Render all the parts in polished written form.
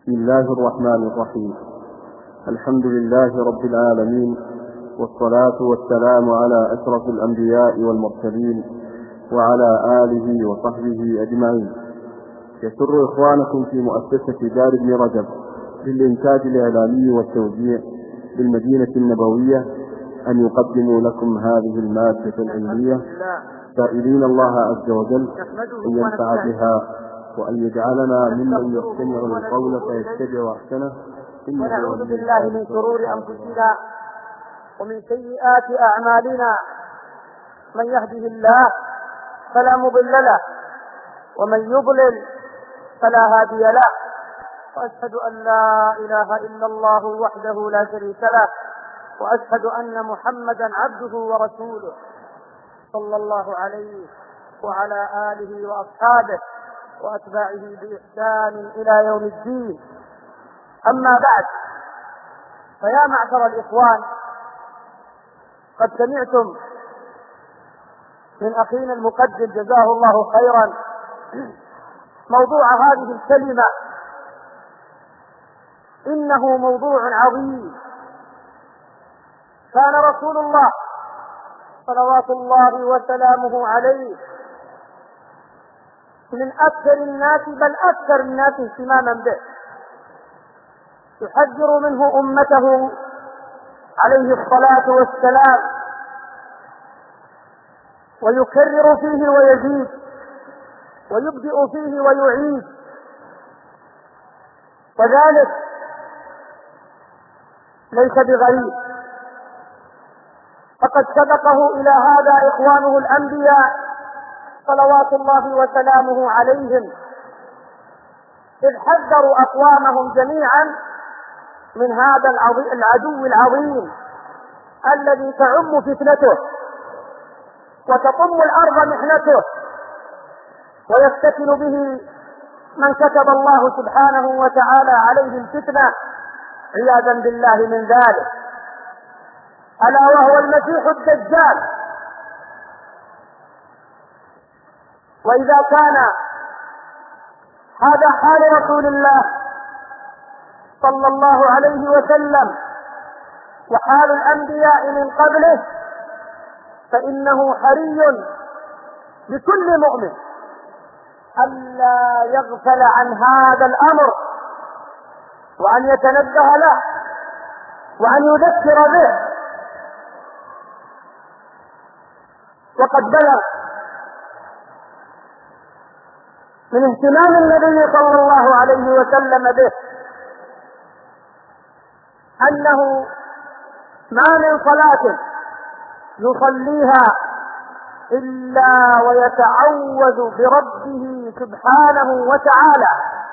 بسم الله الرحمن الرحيم. الحمد لله رب العالمين، والصلاة والسلام على أشرف الأنبياء والمرسلين وعلى آله وصحبه أجمعين. يسر إخوانكم في مؤسسة دار ابن رجب للإنتاج الإعلامي والتوزيع بالمدينة النبوية أن يقدموا لكم هذه المادة العلمية، سائلين الله عز وجل أن ينفع بها وأن يجعلنا ممن يستمع القول فيتبع أحسنه. ونعوذ بالله من شرور أنفسنا ومن سيئات أعمالنا، من يهده الله فلا مضل له ومن يضلل فلا هادي له، وأشهد أن لا إله إلا الله وحده لا شريك له، وأشهد أن محمدا عبده ورسوله صلى الله عليه وعلى آله وأصحابه وأتباعه بإحسان إلى يوم الدين. أما بعد، فيا معشر الإخوان، قد سمعتم من أخينا المقدم جزاه الله خيرا موضوع هذه الكلمة. إنه موضوع عظيم. كان رسول الله صلوات الله وسلامه عليه من أكثر الناس، بل أكثر الناس اهتماما به، يحذر منه أمته عليه الصلاة والسلام، ويكرر فيه ويزيد، ويبدئ فيه ويعيد. وذلك ليس بغريب، فقد سبقه إلى هذا إخوانه الأنبياء صلوات الله وسلامه عليهم، إذ حذروا أقوامهم جميعا من هذا العدو العظيم الذي تعم فتنته وتطم الأرض محنته، ويفتتن به من كتب الله سبحانه وتعالى عليه الفتنة عياذا بالله من ذلك، ألا وهو المسيح الدجال. وإذا كان هذا حال رسول الله صلى الله عليه وسلم وحال الأنبياء من قبله، فإنه حري بكل مؤمن ألا يغفل عن هذا الأمر، وأن يتنبه له، وأن يذكر به. وقد بلغ من اهتمام النبي صلى الله عليه وسلم به أنه ما من صلاة يصليها إلا ويتعوذ بربه سبحانه وتعالى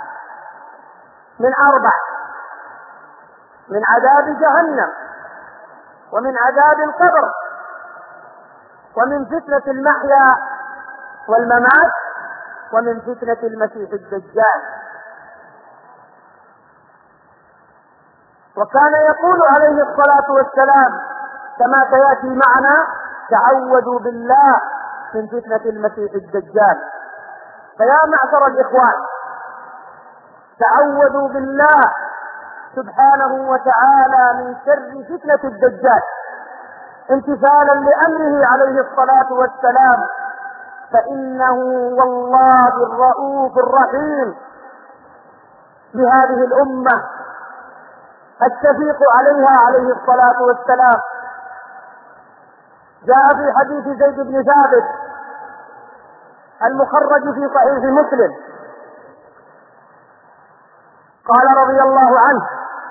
من 4: من عذاب جهنم، ومن عذاب القبر، ومن فتنة المحيا والممات، ومن فتنة المسيح الدجال. وكان يقول عليه الصلاة والسلام كما سيأتي معنا: تعوذوا بالله من فتنة المسيح الدجال. فيا معشر الإخوان، تعوذوا بالله سبحانه وتعالى من شر فتنة الدجال امتثالا لأمره عليه الصلاة والسلام، فإنه والله الرؤوف الرحيم بهذه الأمة الشفيق عليها عليه الصلاة والسلام. جاء في حديث زيد بن ثابت المخرج في صحيح مسلم، قال رضي الله عنه: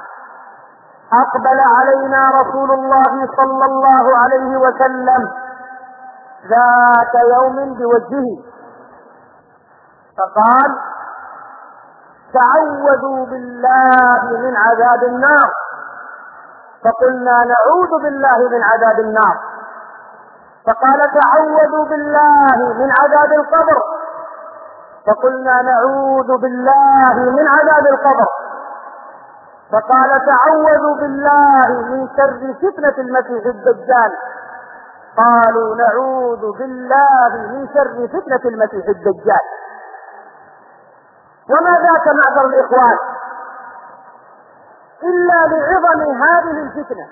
أقبل علينا رسول الله صلى الله عليه وسلم ذات يوم بوجهه فقال: تعوذوا بالله من عذاب النار. فقلنا: نعوذ بالله من عذاب النار. فقال: تعوذوا بالله من عذاب القبر. فقلنا: نعوذ بالله من عذاب القبر. فقال: تعوذوا بالله من شر فتنة المسيح الدجال. قالوا: نعوذ بالله من شر فتنة المسيح الدجال. وما ذاك معذر الإخوان إلا لعظم هذه الفتنة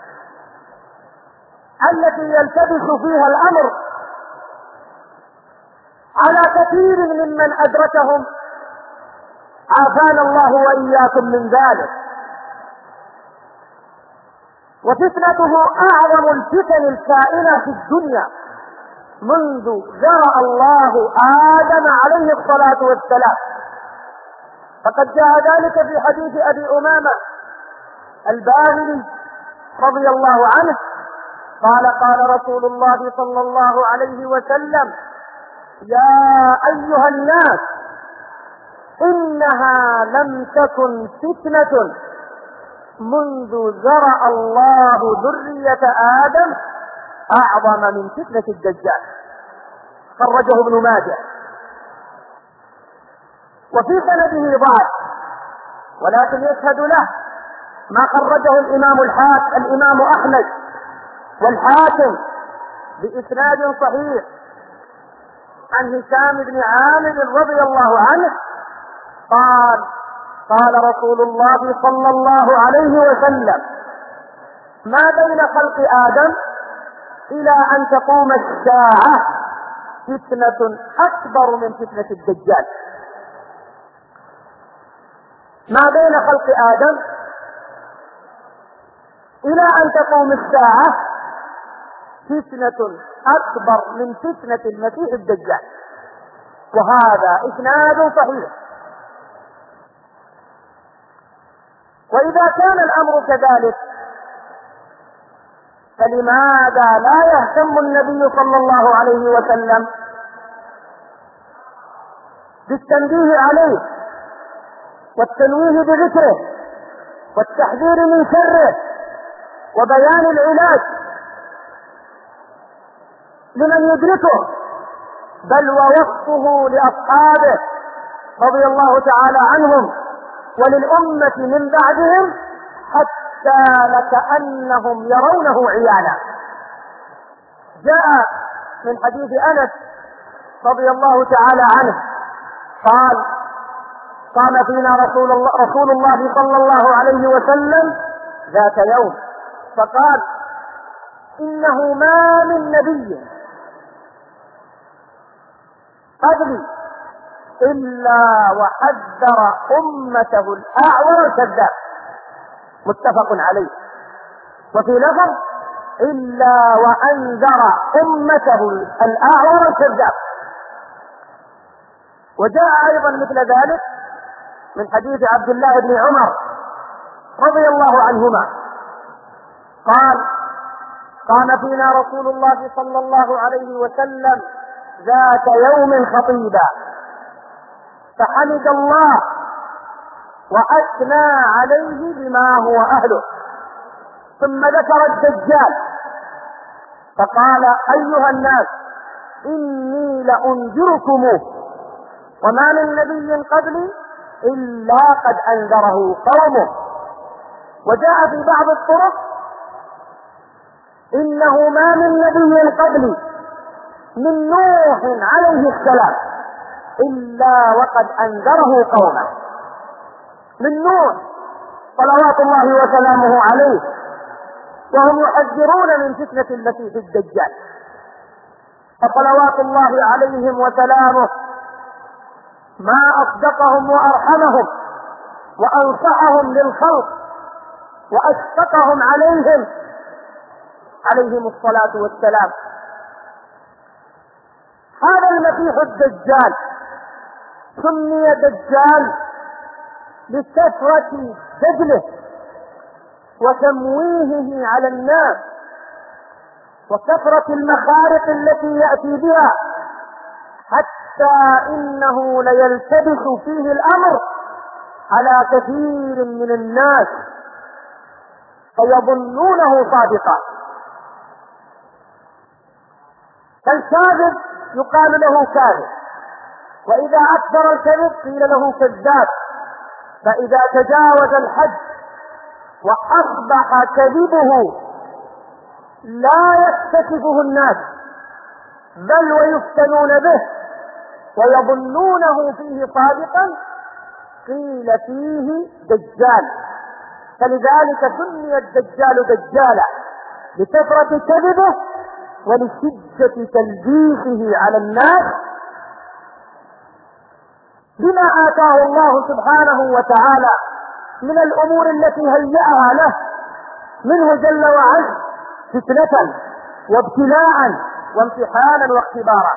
التي يلتبس فيها الأمر على كثير ممن أدركهم، عافانا الله وإياكم من ذلك. وفتنته أعظم الفتن الكائنة في الدنيا منذ ذرأ الله آدم عليه الصلاة والسلام. فقد جاء ذلك في حديث أبي أمامة الباهلي رضي الله عنه قال: قال رسول الله صلى الله عليه وسلم: يا أيها الناس، إنها لم تكن فتنة منذ ذرأ الله ذرية آدم أعظم من فتنة الدجال. خرجه ابن ماجه، وفي سنده ضعف، ولكن يشهد له ما خرجه الإمام أحمد والحاكم بإسناد صحيح عن هشام بن عامر رضي الله عنه قال: قال رسول الله صلى الله عليه وسلم: ما بين خلق آدم إلى أن تقوم الساعة فتنة أكبر من فتنة الدجال. ما بين خلق آدم إلى أن تقوم الساعة فتنة أكبر من فتنة المسيح الدجال. وهذا إسناد صحيح. وإذا كان الأمر كذلك، فلماذا لا يهتم النبي صلى الله عليه وسلم بالتنبيه عليه والتنويه بذكره والتحذير من شره وبيان العلاج لمن يدركه، بل ووصفه لأصحابه رضي الله تعالى عنهم وللأمة من بعدهم حتى لكأنهم يرونه عيانا. جاء من حديث أنس رضي الله تعالى عنه قال: قام فينا رسول الله صلى الله عليه وسلم ذات يوم فقال: إنه ما من نبي قبلي إلا وحذر أمته الأعور الكذاب. متفق عليه. وفي لفظ: إلا وأنذر أمته الأعور الكذاب. وجاء أيضا مثل ذلك من حديث عبد الله بن عمر رضي الله عنهما قال: قام فينا رسول الله صلى الله عليه وسلم ذات يوم خطيبا فحمد الله وأثنى عليه بما هو أهله، ثم ذكر الدجال فقال: أيها الناس، إني لأنذركموه، وما من نبي قبلي إلا قد أنذره قومه. وجاء في بعض الطرق: إنه ما من نبي قبلي من نوح عليه السلام إلا وقد أنذره قومه. من نوح صلوات الله وسلامه عليه، وهم يحذرون من فتنة المسيح الدجال، فصلوات الله عليهم وسلامه ما أصدقهم وأرحمهم وأنصحهم للخلق وأشفقهم عليهم الصلاة والسلام. هذا المسيح الدجال سمي دجال لكثرة دجله وتمويهه على الناس وكثرة المخارق التي يأتي بها، حتى إنه ليلتبس فيه الأمر على كثير من الناس فيظنونه صادقا. فالكاذب يقال له كاذب، وإذا أكثر الكذب قيل له كذاب، فإذا تجاوز الحد وأصبح كذبه لا يكتشفه الناس بل ويفتنون به ويظنونه فيه صادقا قيل فيه دجال. فلذلك سمي الدجال دجالا لكثرة كذبه ولشدة تلبيسه على الناس بما آتاه الله سبحانه وتعالى من الأمور التي هيأها له منه جل وعز فتنة وابتلاء وامتحانا واختبارا.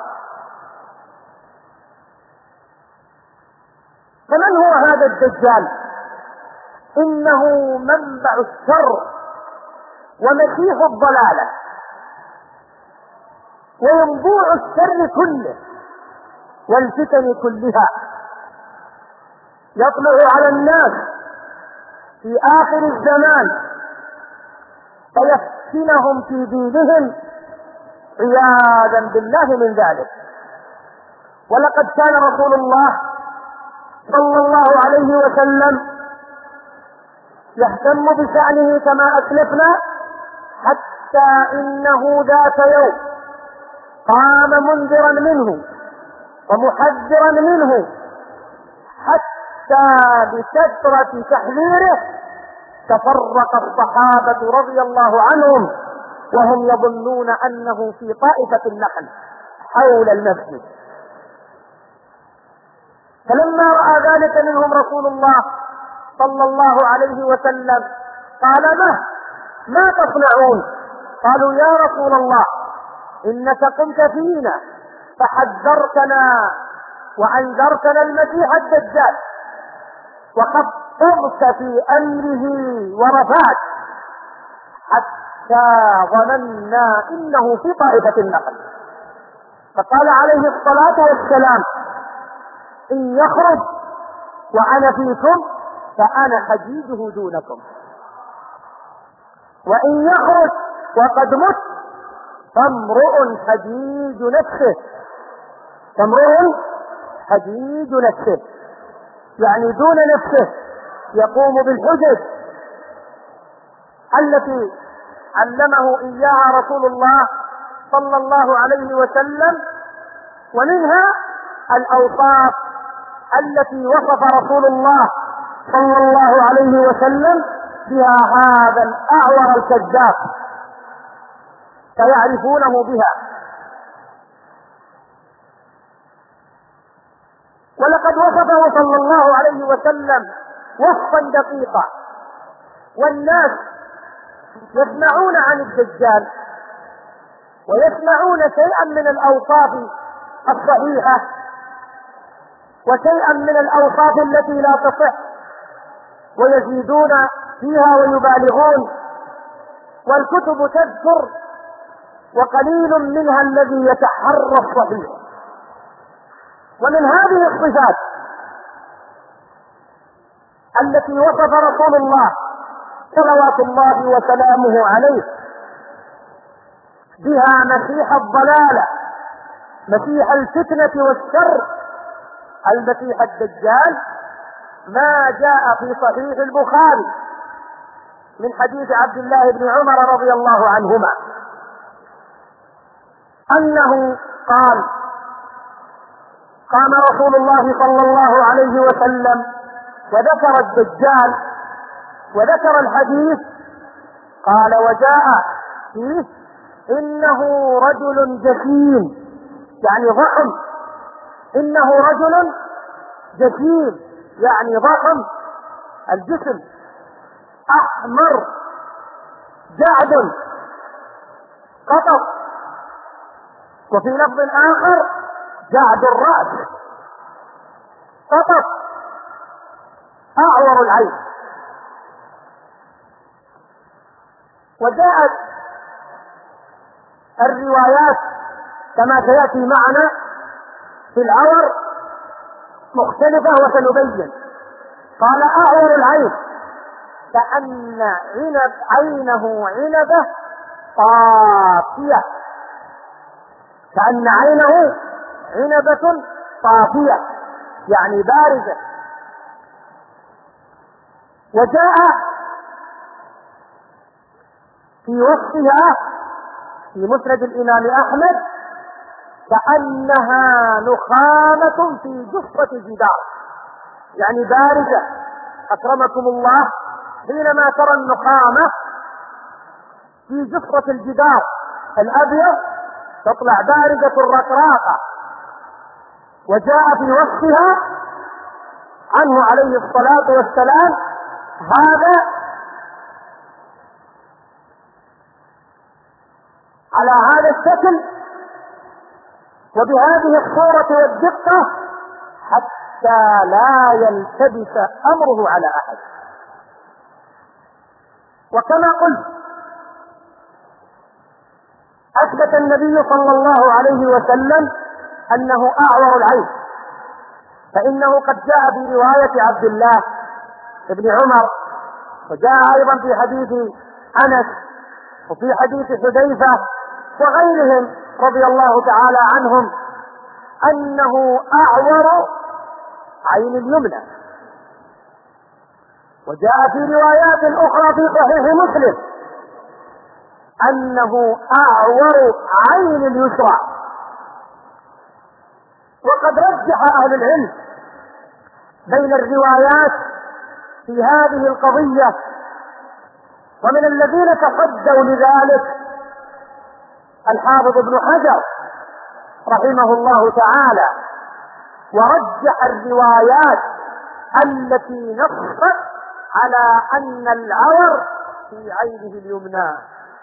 فمن هو هذا الدجال؟ إنه منبع الشر ومسيح الضلالة وينبوع الشر كله والفتن كلها، يطلع على الناس في آخر الزمان فيفتنهم في دينهم عياذا بالله من ذلك. ولقد كان رسول الله صلى الله عليه وسلم يهتم بشأنه كما أسلفنا، حتى إنه ذات يوم قام منذرا منه ومحذرا منه، حتى بكثرة تحذيره تفرق الصحابة رضي الله عنهم وهم يظنون أنه في طائفة النخل حول المسجد. فلما رأى ذلك منهم رسول الله صلى الله عليه وسلم قال: ما تصنعون؟ قالوا: يا رسول الله إنك قمت فينا فحذرتنا وأنذرتنا المسيح الدجال وخطبت في أمره ورفعت حتى ظننا إنه في طائفة النخل. فقال عليه الصلاة والسلام: إن يخرج وأنا فيكم فأنا حجيجه دونكم، وإن يخرج وقد مت فامرؤ حجيج نفسه، فامرؤ حجيج نفسه، يعني دون نفسه يقوم بالحجج التي علمه إياها رسول الله صلى الله عليه وسلم. ومنها الأوصاف التي وصف رسول الله صلى الله عليه وسلم بها هذا الأعور الكذاب، فيعرفونه بها. ولقد وصفه صلى الله عليه وسلم وصفا دقيقا، والناس يسمعون عن الدجال ويسمعون شيئا من الأوصاف الصحيحة وشيئا من الأوصاف التي لا تصح، ويزيدون فيها ويبالغون، والكتب تذكر وقليل منها الذي يتحرى الصحيح. ومن هذه الصفات التي وصف رسول الله صلوات الله وسلامه عليه بها مسيح الضلالة، مسيح الفتنة والشر، المسيح الدجال، ما جاء في صحيح البخاري من حديث عبد الله بن عمر رضي الله عنهما أنه قال: قام رسول الله صلى الله عليه وسلم وذكر الدجال وذكر الحديث، قال: وجاء فيه إنه رجل جسيم، يعني ضخم، إنه رجل جسيم يعني ضخم الجسم، أحمر جعد قطط، وفي لفظ آخر جعد الرأس قطط، أعور العين. وجاءت الروايات كما سيأتي معنا في العور مختلفة وسنبين. قال: أعور العين كأن عينه عنبة طافية، كأن عينه عنبة طافية يعني بارزة. وجاء في وصفها في مسند الإمام أحمد كأنها نخامة في جصة جدار، يعني بارزة أكرمكم الله، حينما ترى النخامة في جفرة الجدار الأبيض تطلع باردة الرقراقة، وجاء في وصفها عنه عليه الصلاة والسلام هذا على هذا الشكل وبهذه الصورة والدقة حتى لا يلتبس أمره على أحد. وكما قلت أثبت النبي صلى الله عليه وسلم أنه أعور العين، فإنه قد جاء في رواية عبد الله بن عمر، وجاء أيضا في حديث أنس، وفي حديث حذيفة وغيرهم رضي الله تعالى عنهم أنه أعور عين اليمنى. وجاء في روايات أخرى في صحيح مسلم أنه أعور عين اليسرى. وقد رجح أهل العلم بين الروايات في هذه القضية، ومن الذين تصدوا لذلك الحافظ ابن حجر رحمه الله تعالى، ورجح الروايات التي نصت على أن العور في عينه اليمنى،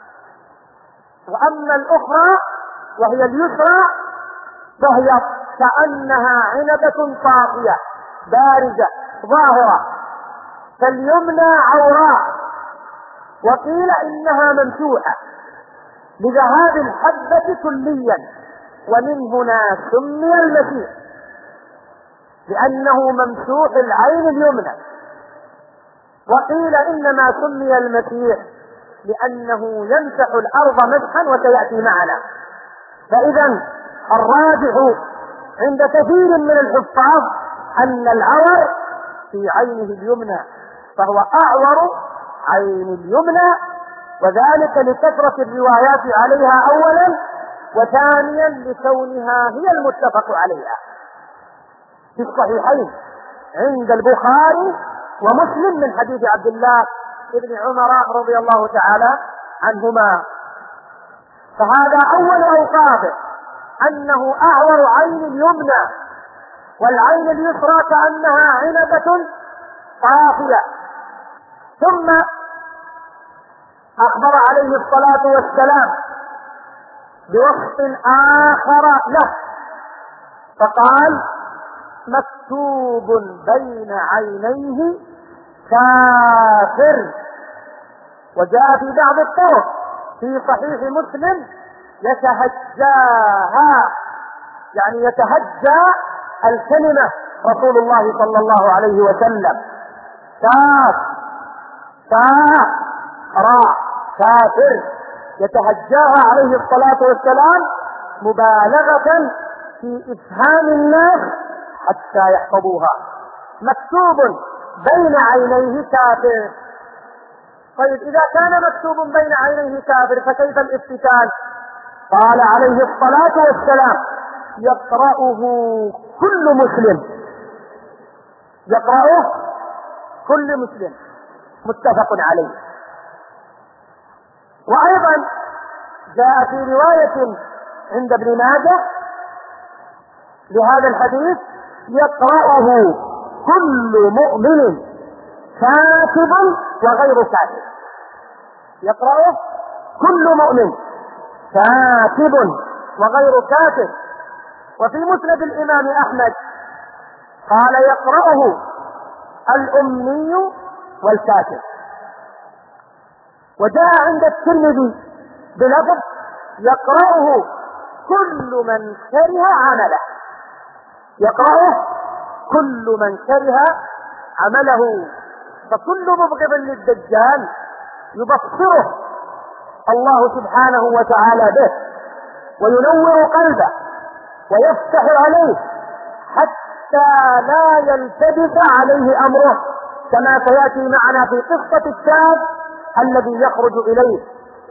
وأما الأخرى وهي اليسرى فهي كأنها عنبة طافية باردة ظاهرة، فاليمنى عوراء، وقيل إنها ممسوحة لذهاب الحبة كليا، ومن هنا سمي المسيح لأنه ممسوح العين اليمنى. وقيل إنما سمي المسيح لأنه يمسح الأرض مسحا، وسيأتي معنا. فإذا الراجح عند كثير من الحفاظ أن العور في عينه اليمنى، فهو أعور عين اليمنى، وذلك لكثرة الروايات عليها أولا، وثانيا لكونها هي المتفق عليها في الصحيحين عند البخاري ومسلم من حديث عبد الله بن عمر رضي الله تعالى عنهما. فهذا أول أوصافه أنه أعور عين اليمنى، والعين اليسرى كأنها عنبة طافية. ثم أخبر عليه الصلاة والسلام بوصف آخر له، فقال مكتوب بين عينيه كافر. وجاء في بعض الطرق في صحيح مسلم يتهجاها، يعني يتهجى الكلمة رسول الله صلى الله عليه وسلم، كاف كاف راء كافر، يتهجاها عليه الصلاة والسلام مبالغة في إفهام الناس حتى يحفظوها. مكتوب بين عينيه كافر. طيب إذا كان مكتوب بين عينيه كافر فكيف الافتتان؟ قال عليه الصلاة والسلام يقرأه كل مسلم، يقرأه كل مسلم، متفق عليه. وأيضا جاء في رواية عند ابن ماجه لهذا الحديث يقرأه كل مؤمن كاتب وغير كاتب، يقرأه كل مؤمن كاتب وغير كاتب. وفي مسند الإمام أحمد قال يقرأه الأمي والكاتب. وجاء عند الترمذي بلفظ يقرأه كل من كره عمله، يقرأه كل من كره عمله. فكل مبغض للدجال يبصره الله سبحانه وتعالى به، وينور قلبه ويفتح عليه حتى لا يلتبس عليه أمره، كما سيأتي معنا في قصة الشاب الذي يخرج إليه.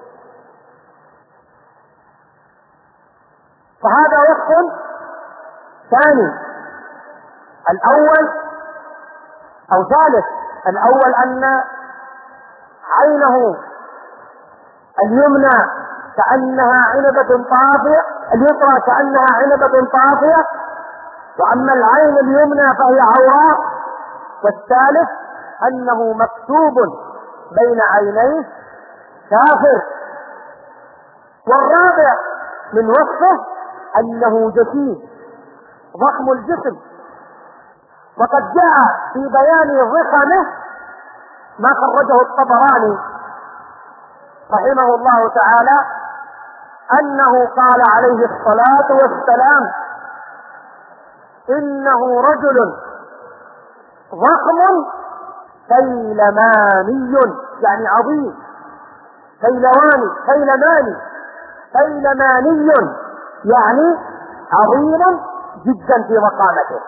فهذا وصف ثاني. الأول أو ثالث، الأول أن عينه اليمنى كأنها عنبة طافية، اليسرى كأنها عنبة طافية، وأما العين اليمنى فهي عوراء. والثالث أنه مكتوب بين عينيه كافر. والرابع من وصفه أنه جسيم ضخم الجسم. وقد جاء في بيان ضخمه ما خرجه الطبراني رحمه الله تعالى أنه قال عليه الصلاة والسلام: إنه رجل ضخم سيلماني، يعني عظيم، سيلماني يعني عظيم جدا في مقامته.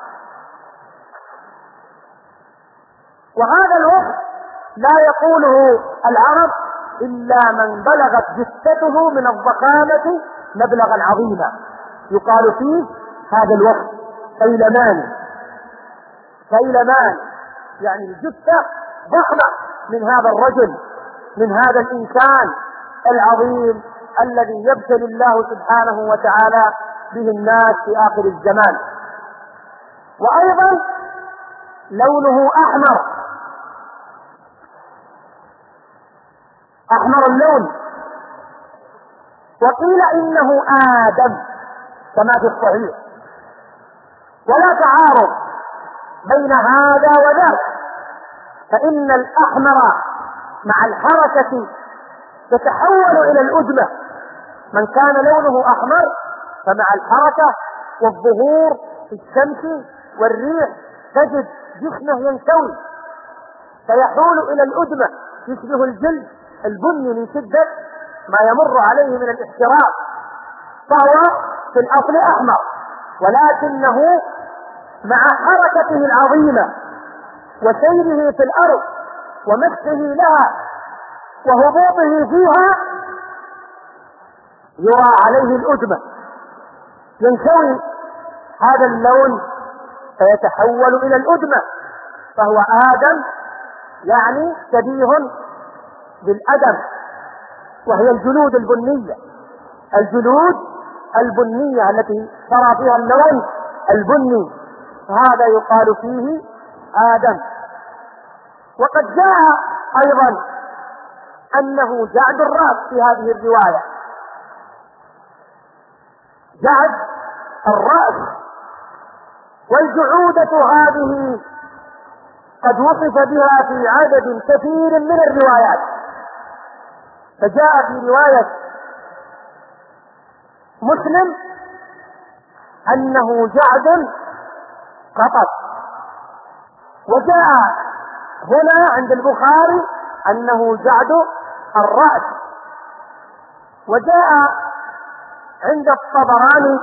وهذا الوصف لا يقوله العرب إلا من بلغت جثته من الضخامة مبلغا عظيما، يقال فيه هذا الوصف سيلمان، يعني الجثة ضخمة من هذا الرجل، من هذا الإنسان العظيم الذي يبتلي الله سبحانه وتعالى به الناس في آخر الزمان. وأيضا لونه أحمر اللون. وقيل إنه آدم كما في الصحيح، ولا تعارض بين هذا وذاك، فإن الأحمر مع الحركة يتحول إلى الأدمة. من كان لونه أحمر فمع الحركة والظهور في الشمس والريح تجد جسمه ينكوي فيحول إلى الأدمة، يشبه الجلد البني من شدة ما يمر عليه من الاحتراق، فهو في الأصل أحمر، ولكنه مع حركته العظيمة وسيره في الأرض ومسحه لها وهبوطه فيها يرى عليه الأدمة، ينكوي هذا اللون فيتحول إلى الأدمة، فهو آدم، يعني شبيه بالأدم، وهي الجلود البنية التي ترى فيها اللون البني، هذا يقال فيه آدم. وقد جاء أيضا أنه جعد الرأس في هذه الرواية، جعد الرأس. والجعودة هذه قد وصف بها في عدد كثير من الروايات، فجاء في رواية مسلم أنه جعد قطط، وجاء هنا عند البخاري أنه جعد الرأس، وجاء عند الطبراني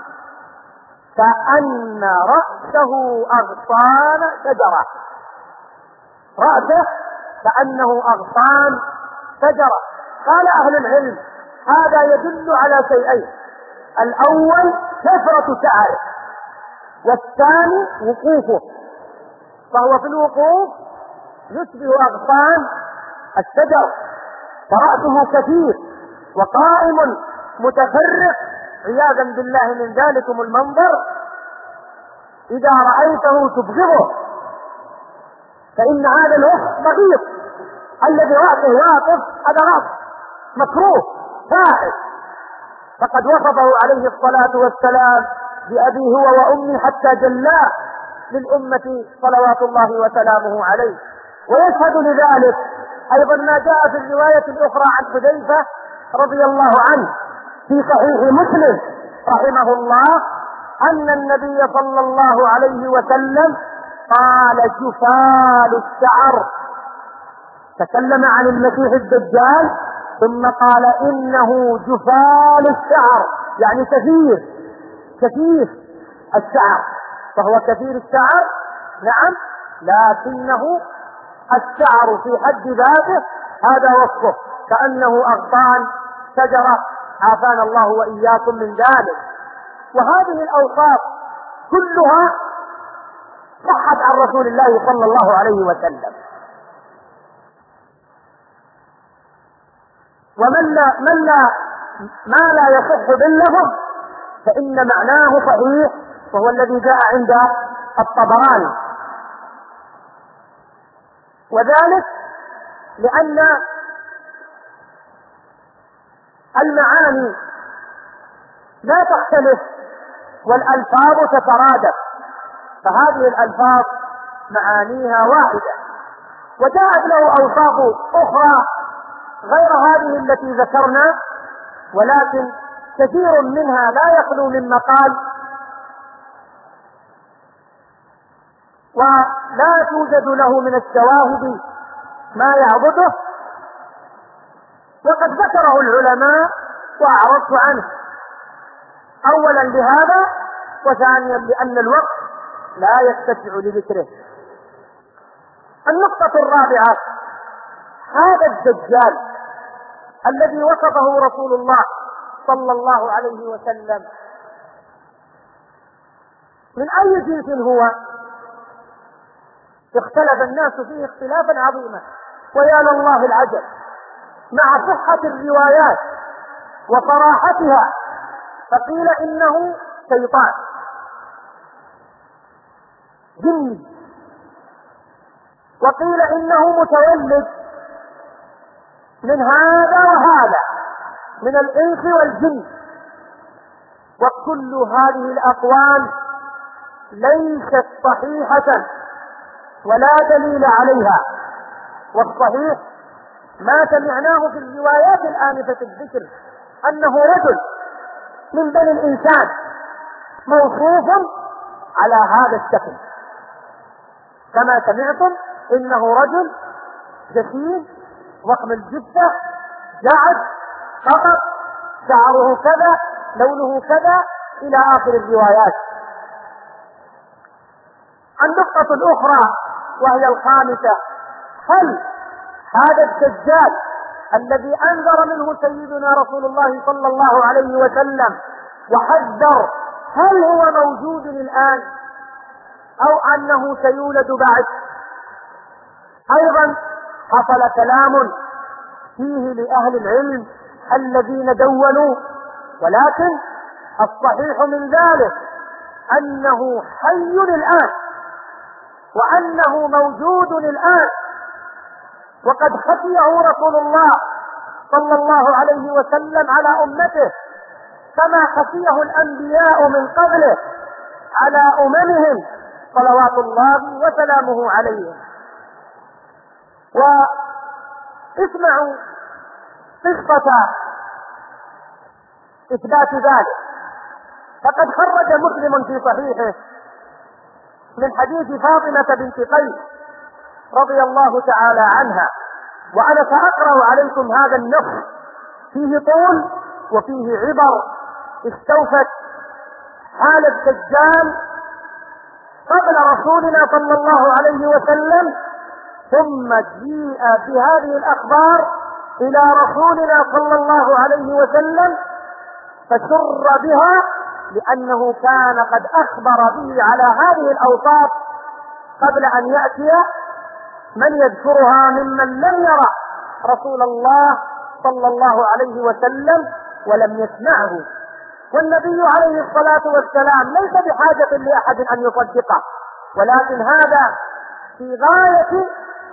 كأن رأسه أغصان شجرة، رأسه كأنه أغصان شجرة. قال أهل العلم هذا يدل على شيئين: الأول كثرة شعره، والثاني وقوفه، فهو في الوقوف يشبه أغصان الشجر، فرأسه كثير وقائم متفرق عياذا بالله من ذلكم المنظر، إذا رأيته تبغضه، فإن هذا الوصف بغيض، الذي رأسه واقف هذا رأس مكروه فاحش، فقد وصفه عليه الصلاة والسلام بأبي هو وأمي حتى جلاه للأمة صلوات الله وسلامه عليه. ويشهد لذلك أيضا ما جاء في الرواية الأخرى عن حذيفة رضي الله عنه في صحيح مسلم رحمه الله أن النبي صلى الله عليه وسلم قال: جفال الشعر. تكلم عن المسيح الدجال ثم قال: إنه جفال الشعر، يعني كثير الشعر، فهو كثير الشعر نعم، لكنه الشعر في حد ذاته هذا وصفه كأنه أغصان شجرة، عافانا الله وإياكم من ذلك. وهذه الأوصاف كلها صحت عن رسول الله صلى الله عليه وسلم. ما لا يصح باللفظ فإن معناه صحيح، وهو الذي جاء عند الطبراني. وذلك لأن المعاني لا تختلف والألفاظ تترادف، فهذه الألفاظ معانيها واحدة، وجاءت له أوصاف أخرى غير هذه التي ذكرنا، ولكن كثير منها لا يخلو من مقال ولا توجد له من الشواهد ما يعبده، وقد ذكره العلماء وأعرضت عنه، أولا لهذا، وثانيا لأن الوقت لا يتسع لذكره. النقطة الرابعة: هذا الدجال الذي وصفه رسول الله صلى الله عليه وسلم من أي جنس هو؟ اختلف الناس فيه اختلافا عظيما، ويا لله العجب مع صحة الروايات وصراحتها، فقيل إنه شيطان جني، وقيل إنه متولد من هذا وهذا من الإنس والجن، وكل هذه الأقوال ليست صحيحة ولا دليل عليها، والصحيح ما سمعناه في الروايات الآنفة الذكر أنه رجل من بني الإنسان موصوف على هذا الشكل، كما سمعتم إنه رجل جسيم ضخم الجثة جعد فقط شعره كذا لونه كذا إلى آخر الروايات. النقطة الأخرى وهي الخامسة: هل هذا الدجال الذي أنذر منه سيدنا رسول الله صلى الله عليه وسلم وحذر، هل هو موجود الآن أو أنه سيولد بعد؟ أيضا حصل كلام فيه لأهل العلم الذين دونوا، ولكن الصحيح من ذلك أنه حي الآن وأنه موجود الآن، وقد خفيه رسول الله صلى الله عليه وسلم على أمته كما خفيه الأنبياء من قبله على أممهم صلوات الله وسلامه عليهم. واسمعوا قصة إثبات ذلك، فقد خرج مسلم في صحيحه من حديث فاطمة بنت قيس رضي الله تعالى عنها، وأنا سأقرأ عليكم هذا النص، فيه طول وفيه عبر استوفت حال الدجال قبل رسولنا صلى الله عليه وسلم، ثم جيء بهذه الأخبار إلى رسولنا صلى الله عليه وسلم فسر بها، لأنه كان قد أخبر به على هذه الأوصاف قبل أن يأتي من يذكرها ممن لم يرى رسول الله صلى الله عليه وسلم ولم يسمعه. والنبي عليه الصلاة والسلام ليس بحاجة لأحد أن يصدقه، ولكن هذا في غاية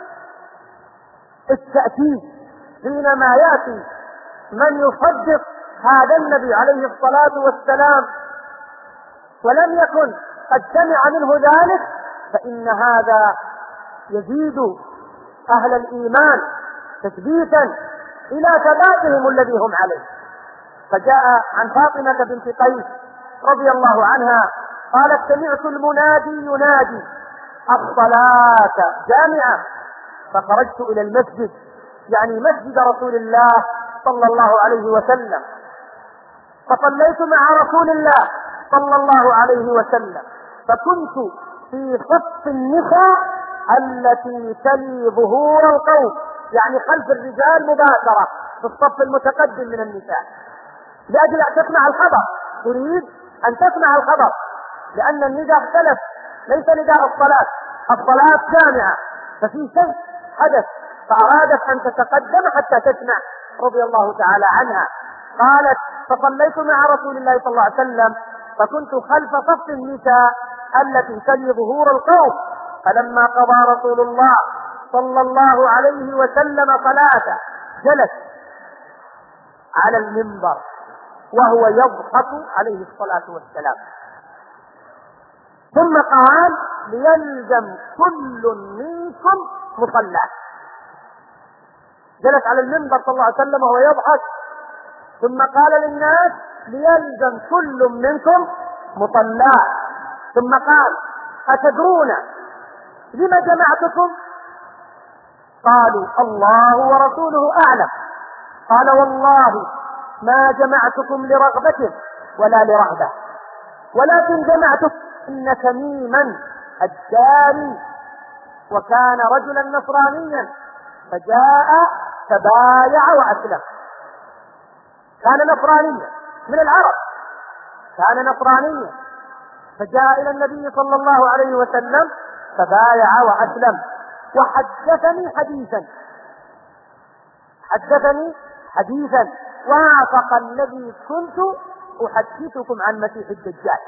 التأكيد حينما يأتي من يصدق هذا النبي عليه الصلاة والسلام ولم يكن قد سمع منه ذلك، فإن هذا يزيد أهل الإيمان تثبيتا إلى ثباتهم الذي هم عليه. فجاء عن فاطمة بنت قيس رضي الله عنها قالت: سمعت المنادي ينادي الصلاة جامعة، فخرجت إلى المسجد، يعني مسجد رسول الله صلى الله عليه وسلم، فصليت مع رسول الله صلى الله عليه وسلم، فكنت في صف النساء التي تلي ظهور القوم، يعني خلف الرجال مباشرة في الصف المتقدم من النساء، لأجل أن تسمع الخبر، تريد أن تسمع الخبر، لأن النداء اختلف، ليس نداء الصلاة جامعة، ففي شيء حدث فأرادت أن تتقدم حتى تسمع رضي الله تعالى عنها قالت: فصليت مع رسول الله صلى الله عليه وسلم فكنت خلف صف النساء التي تلي ظهور القوم، فلما قضى رسول الله صلى الله عليه وسلم صلاته جلس على المنبر وهو يضحك عليه الصلاة والسلام، ثم قال: ليلزم كل منكم مصلاه. جلس على المنبر صلى الله عليه وسلم وهو يضحك، ثم قال للناس: ليلزم كل منكم مصلاه. ثم قال: أتدرون لم جمعتكم؟ قالوا: الله ورسوله أعلم. قال: والله ما جمعتكم لرغبة ولا لرهبة، ولكن جمعتكم إن تميما الداري وكان رجلا نصرانيا فجاء فبايع وأسلم. كان نصرانيا من العرب، كان نصرانيا فجاء إلى النبي صلى الله عليه وسلم فبايع وأسلم. وحدثني حديثا وافق الذي كنت أحدثكم عن مسيح الدجال.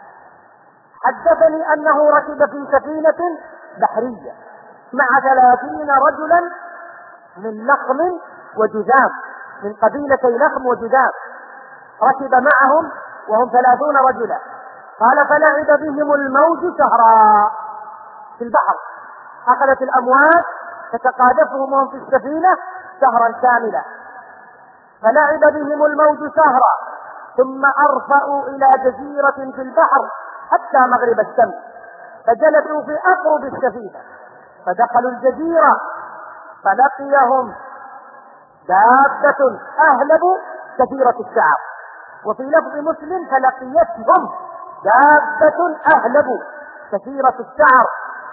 حدثني أنه ركب في سفينة بحرية مع 30 رجلا من لخم وجذام، من قبيلتي لخم وجذام، ركب معهم وهم 30 رجلا. قال: فلعب بهم الموج شهرا في البحر، أخذت الأمواج تتقاذفهم وهم في السفينة شهرا كاملا. فلعب بهم الموج شهرا ثم أرفأوا إلى جزيرة في البحر حتى مغرب الشمس، فجلسوا في أقرب السفينة، فدخلوا الجزيرة فلقيهم دابة أهلب كثيرة الشعر، وفي لفظ مسلم: فلقيتهم دابة أهلب كثيرة الشعر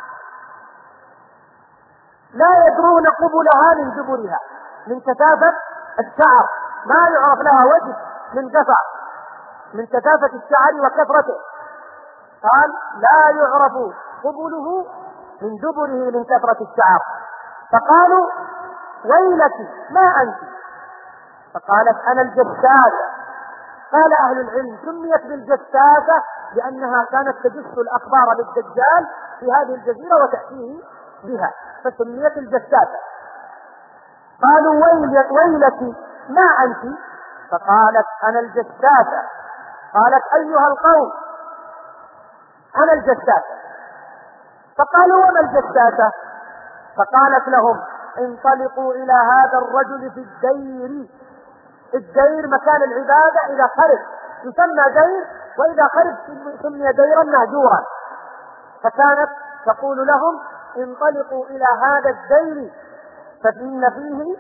لا يدرون قبلها من دبرها، من كثافة الشعر، ما يعرف لها وجه من قفا، من كثافة الشعر وكثرته. قال: لا يعرف قبله من دبره من كثرة الشعر. فقالوا: ويلك ما أنت؟ فقالت: أنا الجساسة. قال أهل العلم: سميت بالجساسة لأنها كانت تجس الأخبار بالدجال في هذه الجزيرة وتأتيه بها، فسميت الجساسة. قالوا: ويلك ما أنت؟ فقالت: أنا الجساسة. قالت: أيها القوم أنا الجساسة. فقالوا: وما الجساسة؟ فقالت لهم: انطلقوا إلى هذا الرجل في الدير. الدير مكان العبادة إذا خرج يسمى دير، وإذا خرج سمي ديرا مهجورا. فكانت تقول لهم: انطلقوا إلى هذا الدير فإن فيه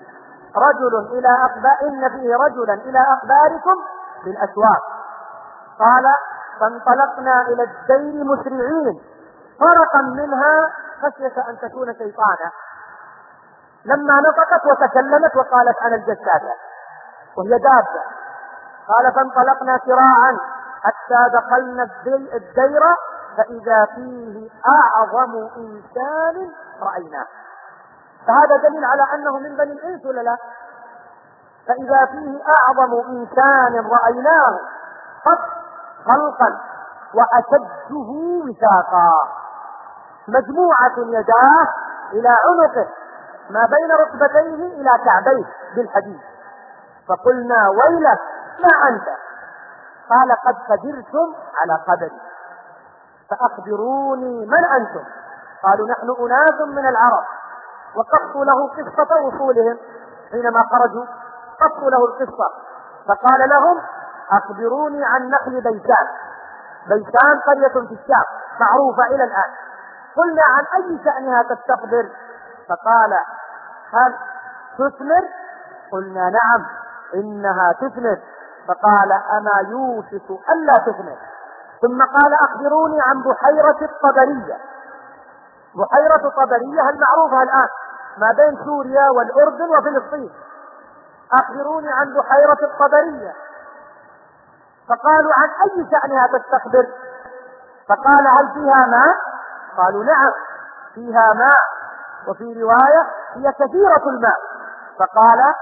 رجلا إلى أخباركم بالأسواق. قال: فانطلقنا إلى الدير مسرعين فرقا منها خشية أن تكون شيطانا. لما نطقت وتكلمت وقالت: أنا الجساسة، وهي دابة. قال: فانطلقنا سراعا حتى دخلنا الدير فإذا فيه أعظم إنسان رأيناه. فهذا دليل على أنه من بني الإنس ولا لا؟ فإذا فيه أعظم إنسان رأيناه قط خلقا وأشده وثاقا، مجموعة يداه إلى عنقه ما بين ركبتيه إلى كعبيه بالحديد. فقلنا: ويلك ما أنت؟ قال: قد قدرتم على قدري، فأخبروني من أنتم؟ قالوا: نحن أناس من العرب. وقصوا له قصة وصولهم حينما خرجوا، قصوا له القصة، فقال لهم: أخبروني عن نخل بيسان. بيسان قرية في الشام معروفة إلى الآن. قلنا: عن أي شأنها تستخبر؟ فقال: هل تثمر؟ قلنا: نعم إنها تثمر. فقال: أما يوشك ألا تثمر؟ ثم قال: أخبروني عن بحيرة الطبرية. بحيرة طبرية المعروفة الآن ما بين سوريا والأردن وفلسطين. أخبروني عن بحيرة الطبرية. فقالوا: عن أي شأنها تستخبر؟ فقال: هل فيها ماء؟ قالوا: نعم فيها ماء، وفي رواية هي كثيرة الماء. فقال: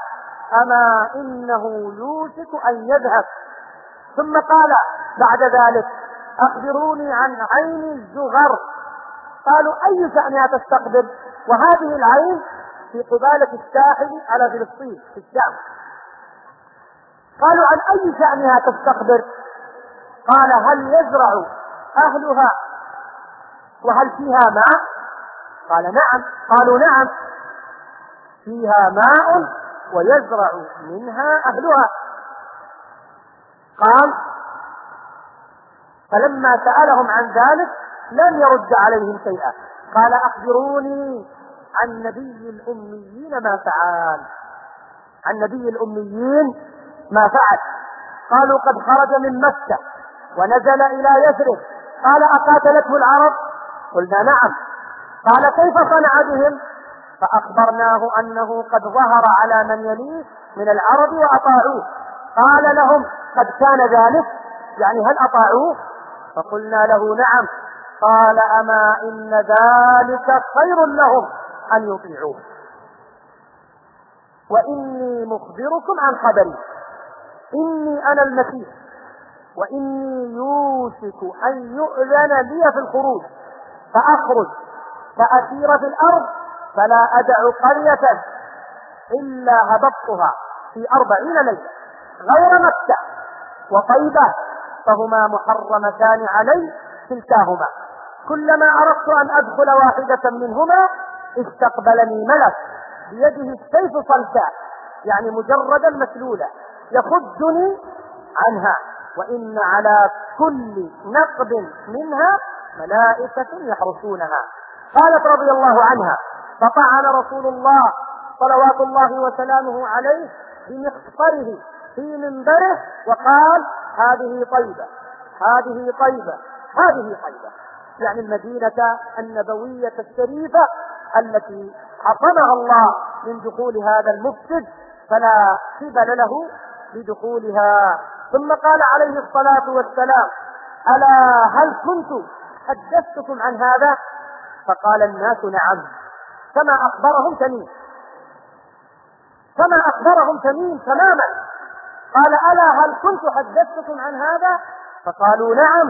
أما إنه يوشك أن يذهب. ثم قال بعد ذلك أخبروني عن عين الزغر. قالوا أي شأنها تستقبل؟ وهذه العين في قبالة الساحل على فلسطين في الشام. قالوا عن أي شأنها تستقبل؟ قال هل يزرع أهلها وهل فيها ماء؟ قال نعم. قالوا نعم فيها ماء ويزرع منها أهلها. قال فلما سألهم عن ذلك لم يرد عليهم شيئا. قال أخبروني عن نبي الأميين ما فعل. عن نبي الأميين ما فعل. قالوا قد خرج من مكة ونزل إلى يثرب. قال أقاتلته العرب؟ قلنا نعم. قال كيف صنع بهم؟ فأخبرناه أنه قد ظهر على من يليه من العرب وأطاعوه. قال لهم قد كان ذلك، يعني هل أطاعوه؟ فقلنا له نعم. قال أما إن ذلك خير لهم أن يطيعوه. وإني مخبركم عن خبري، إني أنا المسيح، وإني يوشك أن يؤذن لي في الخروج فأخرج فأسير في الأرض فلا أدع قرية إلا هبطتها في 40 ليلة غير مكة وطيبة، فهما محرمتان علي كلتاهما. كلما أردت أن أدخل واحدة منهما استقبلني ملك بيده السيف صلتا، يعني مجردا مسلولا، يخدني عنها، وإن على كل نقب منها ملائكة يحرسونها. قالت رضي الله عنها فطعن رسول الله صلوات الله وسلامه عليه بمخصره في منبره وقال هذه طيبة، هذه طيبة، هذه طيبة، يعني المدينة النبوية الشريفة التي حصنها الله من دخول هذا المفسد فلا قبل له بدخولها. ثم قال عليه الصلاة والسلام ألا هل كنت حدثتكم عن هذا؟ فقال الناس نعم، كما أخبرهم تميم، كما أخبرهم تميم تماما. قال ألا هل كنت حدثتكم عن هذا؟ فقالوا نعم.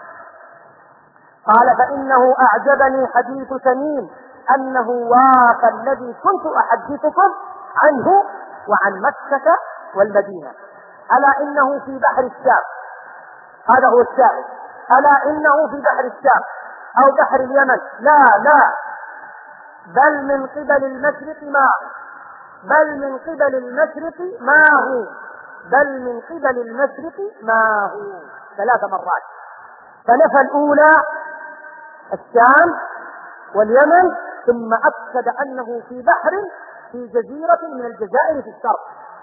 قال فإنه أعجبني حديث تميم أنه واقع الذي كنت أحدثكم عنه وعن مكة والمدينة. ألا إنه في بحر الشام، هذا هو الشاهد، ألا إنه في بحر الشام أو بحر اليمن، لا بل من قبل المشرق ما، بل من قبل المشرق ما هو، بل من قبل المشرق ما هو 3 مرات. فنفى الأولى الشام واليمن ثم أكد أنه في بحر في جزيرة من الجزائر في الشرق.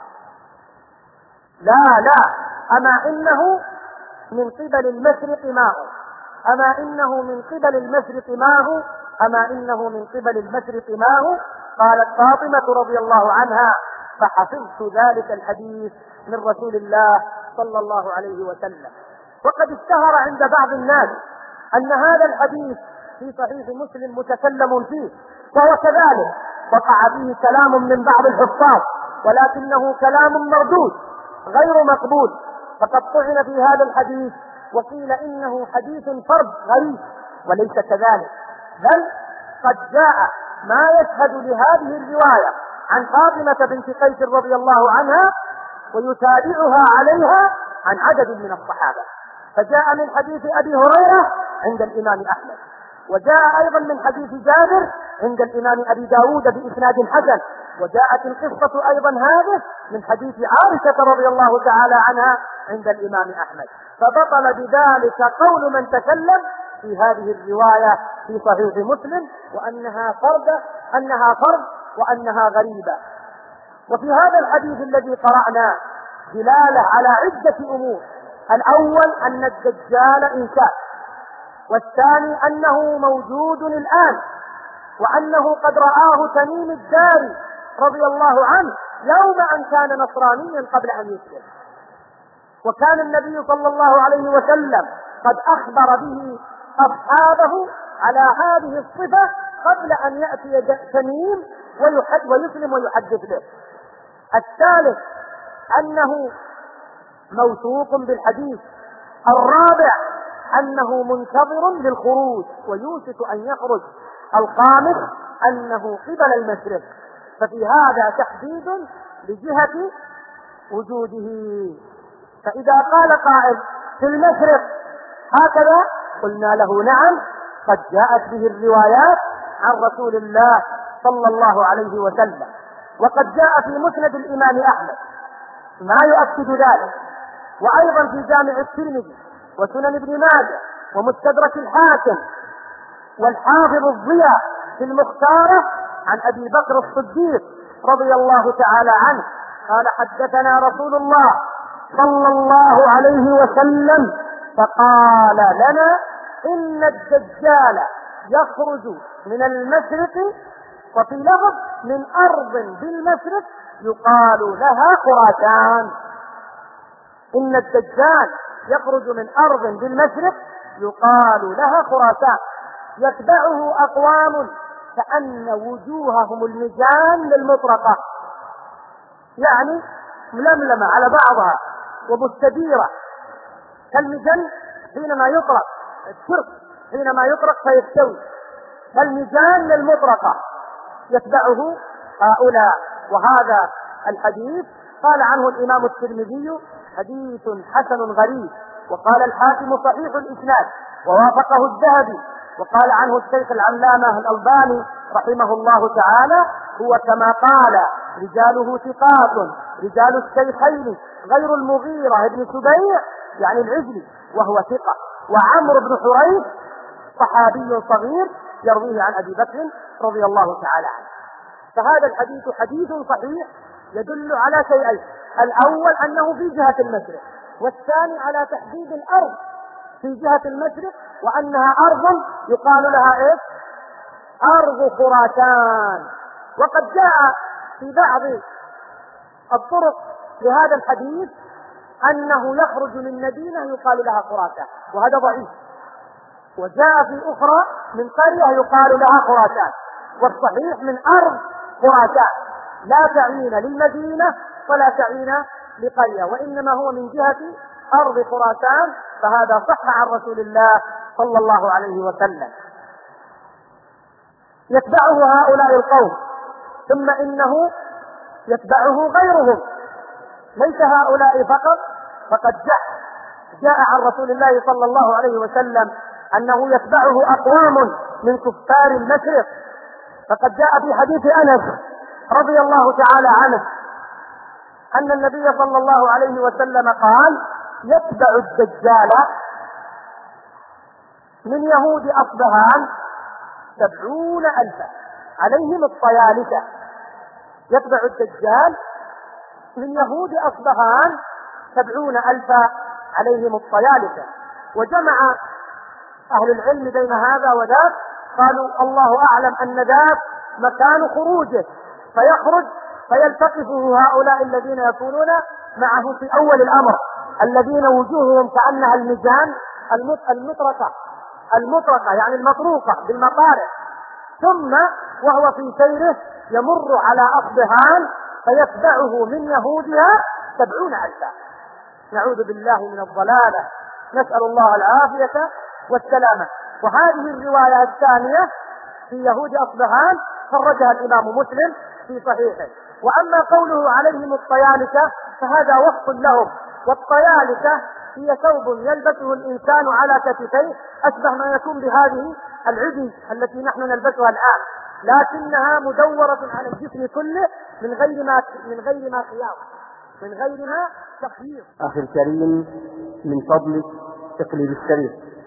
لا أما إنه من قبل المشرق ما هو، أما إنه من قبل المشرق ما هو، أما إنه من قبل المشرق ما هو. قالت فاطمة رضي الله عنها فحفظت ذلك الحديث من رسول الله صلى الله عليه وسلم. وقد اشتهر عند بعض الناس أن هذا الحديث في صحيح مسلم متكلم فيه، وهو كذلك وقع فيه كلام من بعض الحفاظ، ولكنه كلام مردود غير مقبول. فقد طعن في هذا الحديث وقيل إنه حديث فرد غريب، وليس كذلك، بل قد جاء ما يشهد لهذه الرواية عن فاطمة بنت قيس رضي الله عنها ويتابعها عليها عن عدد من الصحابة. فجاء من حديث أبي هريرة عند الإمام أحمد، وجاء أيضا من حديث جابر عند الإمام أبي داود بإسناد حسن، وجاءت القصة أيضا هذه من حديث عائشة رضي الله تعالى عنها عند الإمام أحمد. فبطل بذلك قول من تكلم في هذه الرواية في صحيح مسلم وأنها فرد وأنها غريبة. وفي هذا الحديث الذي قرأنا دلالة على عدة أمور: الأول أن الدجال إنسان، والثاني أنه موجود الآن، وأنه قد رآه تميم الداري رضي الله عنه يوم أن كان نصرانيا قبل أن يسلم، وكان النبي صلى الله عليه وسلم قد أخبر به أصحابه على هذه الصفة قبل أن يأتي تميم ويسلم ويحدث به. الثالث أنه موثوق بالحديث. الرابع أنه منتظر للخروج ويوشك أن يخرج. الخامس أنه قبل المشرق، ففي هذا تحديد لجهة وجوده. فإذا قال قائل في المشرق هكذا قلنا له نعم، قد جاءت به الروايات عن رسول الله صلى الله عليه وسلم، وقد جاء في مسند الإمام أحمد ما يؤكد ذلك، وأيضا في جامع الترمذي وسنن ابن ماجه ومستدرك الحاكم والحافظ الضياء في المختارة عن أبي بكر الصديق رضي الله تعالى عنه قال حدثنا رسول الله صلى الله عليه وسلم فقال لنا إن الدجال يخرج من المشرق، وفي لفظ من أرض بالمشرق يقال لها خراسان. إن الدجال يخرج من أرض بالمشرق يقال لها خراسان، يتبعه أقوام كأن وجوههم المجان للمطرقة، يعني ململمة على بعضها ومستديرة كالمجن حينما يطرق الشرق، حينما يطرق فيستوي، كالمجان للمطرقة يتبعه هؤلاء. وهذا الحديث قال عنه الإمام الترمذي حديث حسن غريب، وقال الحاكم صحيح الإسناد ووافقه الذهبي، وقال عنه الشيخ العلامة الألباني رحمه الله تعالى هو كما قال رجاله ثقات رجال الشيخين غير المغيرة بن سبيع يعني العجلي وهو ثقة، وعمرو بن حريث صحابي صغير يرويه عن أبي بكر رضي الله تعالى عنه. فهذا الحديث حديث صحيح يدل على شيئين: الأول أنه في جهة المشرق، والثاني على تحديد الأرض في جهة المشرق، وأنها أرض يقال لها إيه؟ أرض خراسان. وقد جاء في بعض الطرق لهذا الحديث أنه يخرج من مدينة يقال لها خراسان، وهذا ضعيف. وجاء في أخرى من قرية يقال لها خراسان، والصحيح من أرض خراسان، لا تعين للمدينة ولا تعين لقرية، وإنما هو من جهة أرض خراسان، فهذا صح عن رسول الله صلى الله عليه وسلم. يتبعه هؤلاء القوم، ثم إنه يتبعه غيرهم، ليس هؤلاء فقط، فقد جاء عن رسول الله صلى الله عليه وسلم أنه يتبعه أقوام من كفار المشرق. فقد جاء في حديث أنس رضي الله تعالى عنه أن النبي صلى الله عليه وسلم قال: يتبع الدجال من يهود أصبهان 70,000 عليهم الطيالسة. يتبع الدجال من يهود أصبهان 70,000 عليهم الطيالسة. وجمع أهل العلم بين هذا وذاك، قالوا الله أعلم أن ذاك مكان خروجه، فيخرج فيلتقفه هؤلاء الذين يكونون معه في أول الأمر، الذين وجوههم كأنها المجان المطرقة يعني المطروقة بالمطارق، ثم وهو في سيره يمر على أصبهان فيتبعه من يهودها 70,000. نعوذ بالله من الضلالة، نسأل الله العافية والسلامة. وهذه الرواية الثانية في يهود أصبهان خرجها الإمام مسلم في صحيحه. وأما قوله عليهم الطيالسة فهذا وصف لهم، والطيالسة هي ثوب يلبسه الإنسان على كتفيه أشبه ما يكون بهذه العدي التي نحن نلبسها الآن، لكنها مدورة على الجسم كله من غير ما خياط، من غير ما تخييط. أخي الكريم من فضلك اقلب الشريف.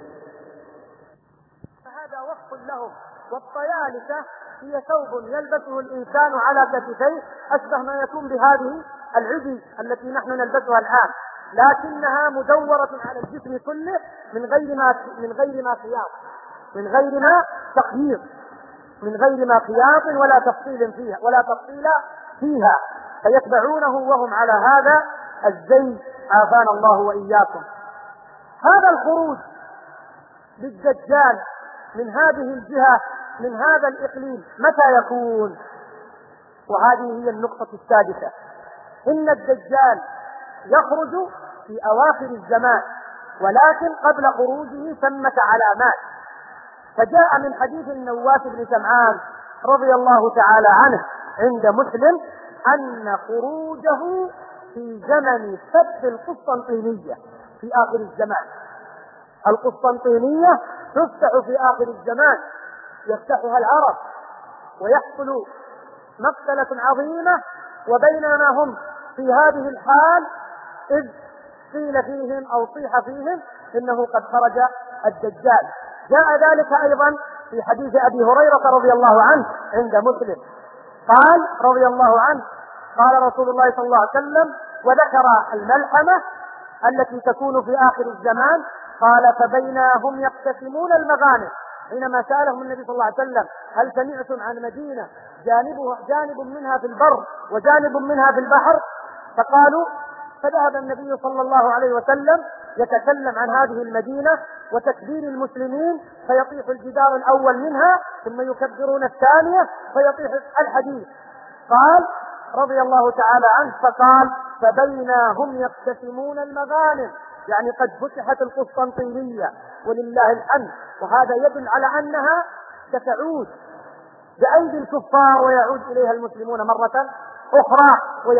فهذا وصف لهم، والطيالسة هي ثوب يلبسه الإنسان على كتفيه أشبه ما يكون بهذه العدي التي نحن نلبسها الآن، لكنها مدورة على الجسم كله من غير ما خياط، من غير ما تخييط، من غير ما خياط ولا تفصيل فيها فيتبعونه وهم على هذا الزي، عافانا الله وإياكم. هذا الخروج بالدجال من هذه الجهة من هذا الإقليم متى يكون؟ وهذه هي النقطة السادسة. إن الدجال يخرج في أواخر الزمان، ولكن قبل خروجه ثمة علامات. فجاء من حديث النواس بن سمعان رضي الله تعالى عنه عند مسلم أن خروجه في زمن فتح القسطنطينية في آخر الزمان. القسطنطينية تفتح في آخر الزمان، يفتحها العرب، ويحصل مقتلة عظيمة، وبينما هم في هذه الحال إذ قيل فيهم أو صيح فيهم إنه قد خرج الدجال. جاء ذلك أيضا في حديث أبي هريرة رضي الله عنه عند مسلم، قال رضي الله عنه قال رسول الله صلى الله عليه وسلم، وذكر الملحمة التي تكون في آخر الزمان، قال فبينا هم يقتسمون المغانم، حينما سألهم النبي صلى الله عليه وسلم هل سمعتم عن مدينة جانب منها في البر وجانب منها في البحر؟ فقالوا، فذهب النبي صلى الله عليه وسلم يتكلم عن هذه المدينة وتكبير المسلمين، فيطيح الجدار الأول منها ثم يكبرون الثانية فيطيح الحديد. قال رضي الله تعالى عنه فقال فبينا هم يقتسمون المغانم، يعني قد فتحت القسطنطينية ولله الحمد، وهذا يدل على أنها ستعود بأيدي الكفار ويعود إليها المسلمون مرة أخرى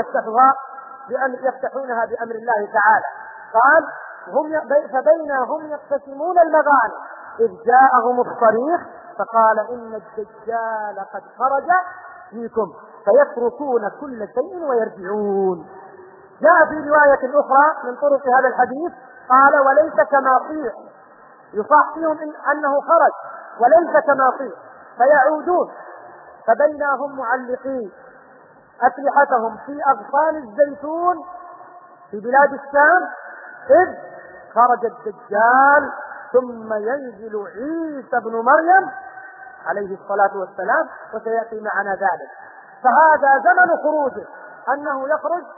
يفتحونها بأمر الله تعالى. قال فبينا هم يقتسمون المغانم إذ جاءهم الصريخ فقال إن الدجال قد خرج فيكم فيتركون كل شيء ويرجعون. جاء في رواية أخرى من طرق هذا الحديث قال وليس كما قيل، يصح فيهم أنه خرج وليس كما قيل، فيعودون فبينا هم معلقين أسلحتهم في أغصان الزيتون في بلاد الشام إذ خرج الدجال ثم ينزل عيسى بن مريم عليه الصلاة والسلام، وسيأتي معنا ذلك. فهذا زمن خروجه، أنه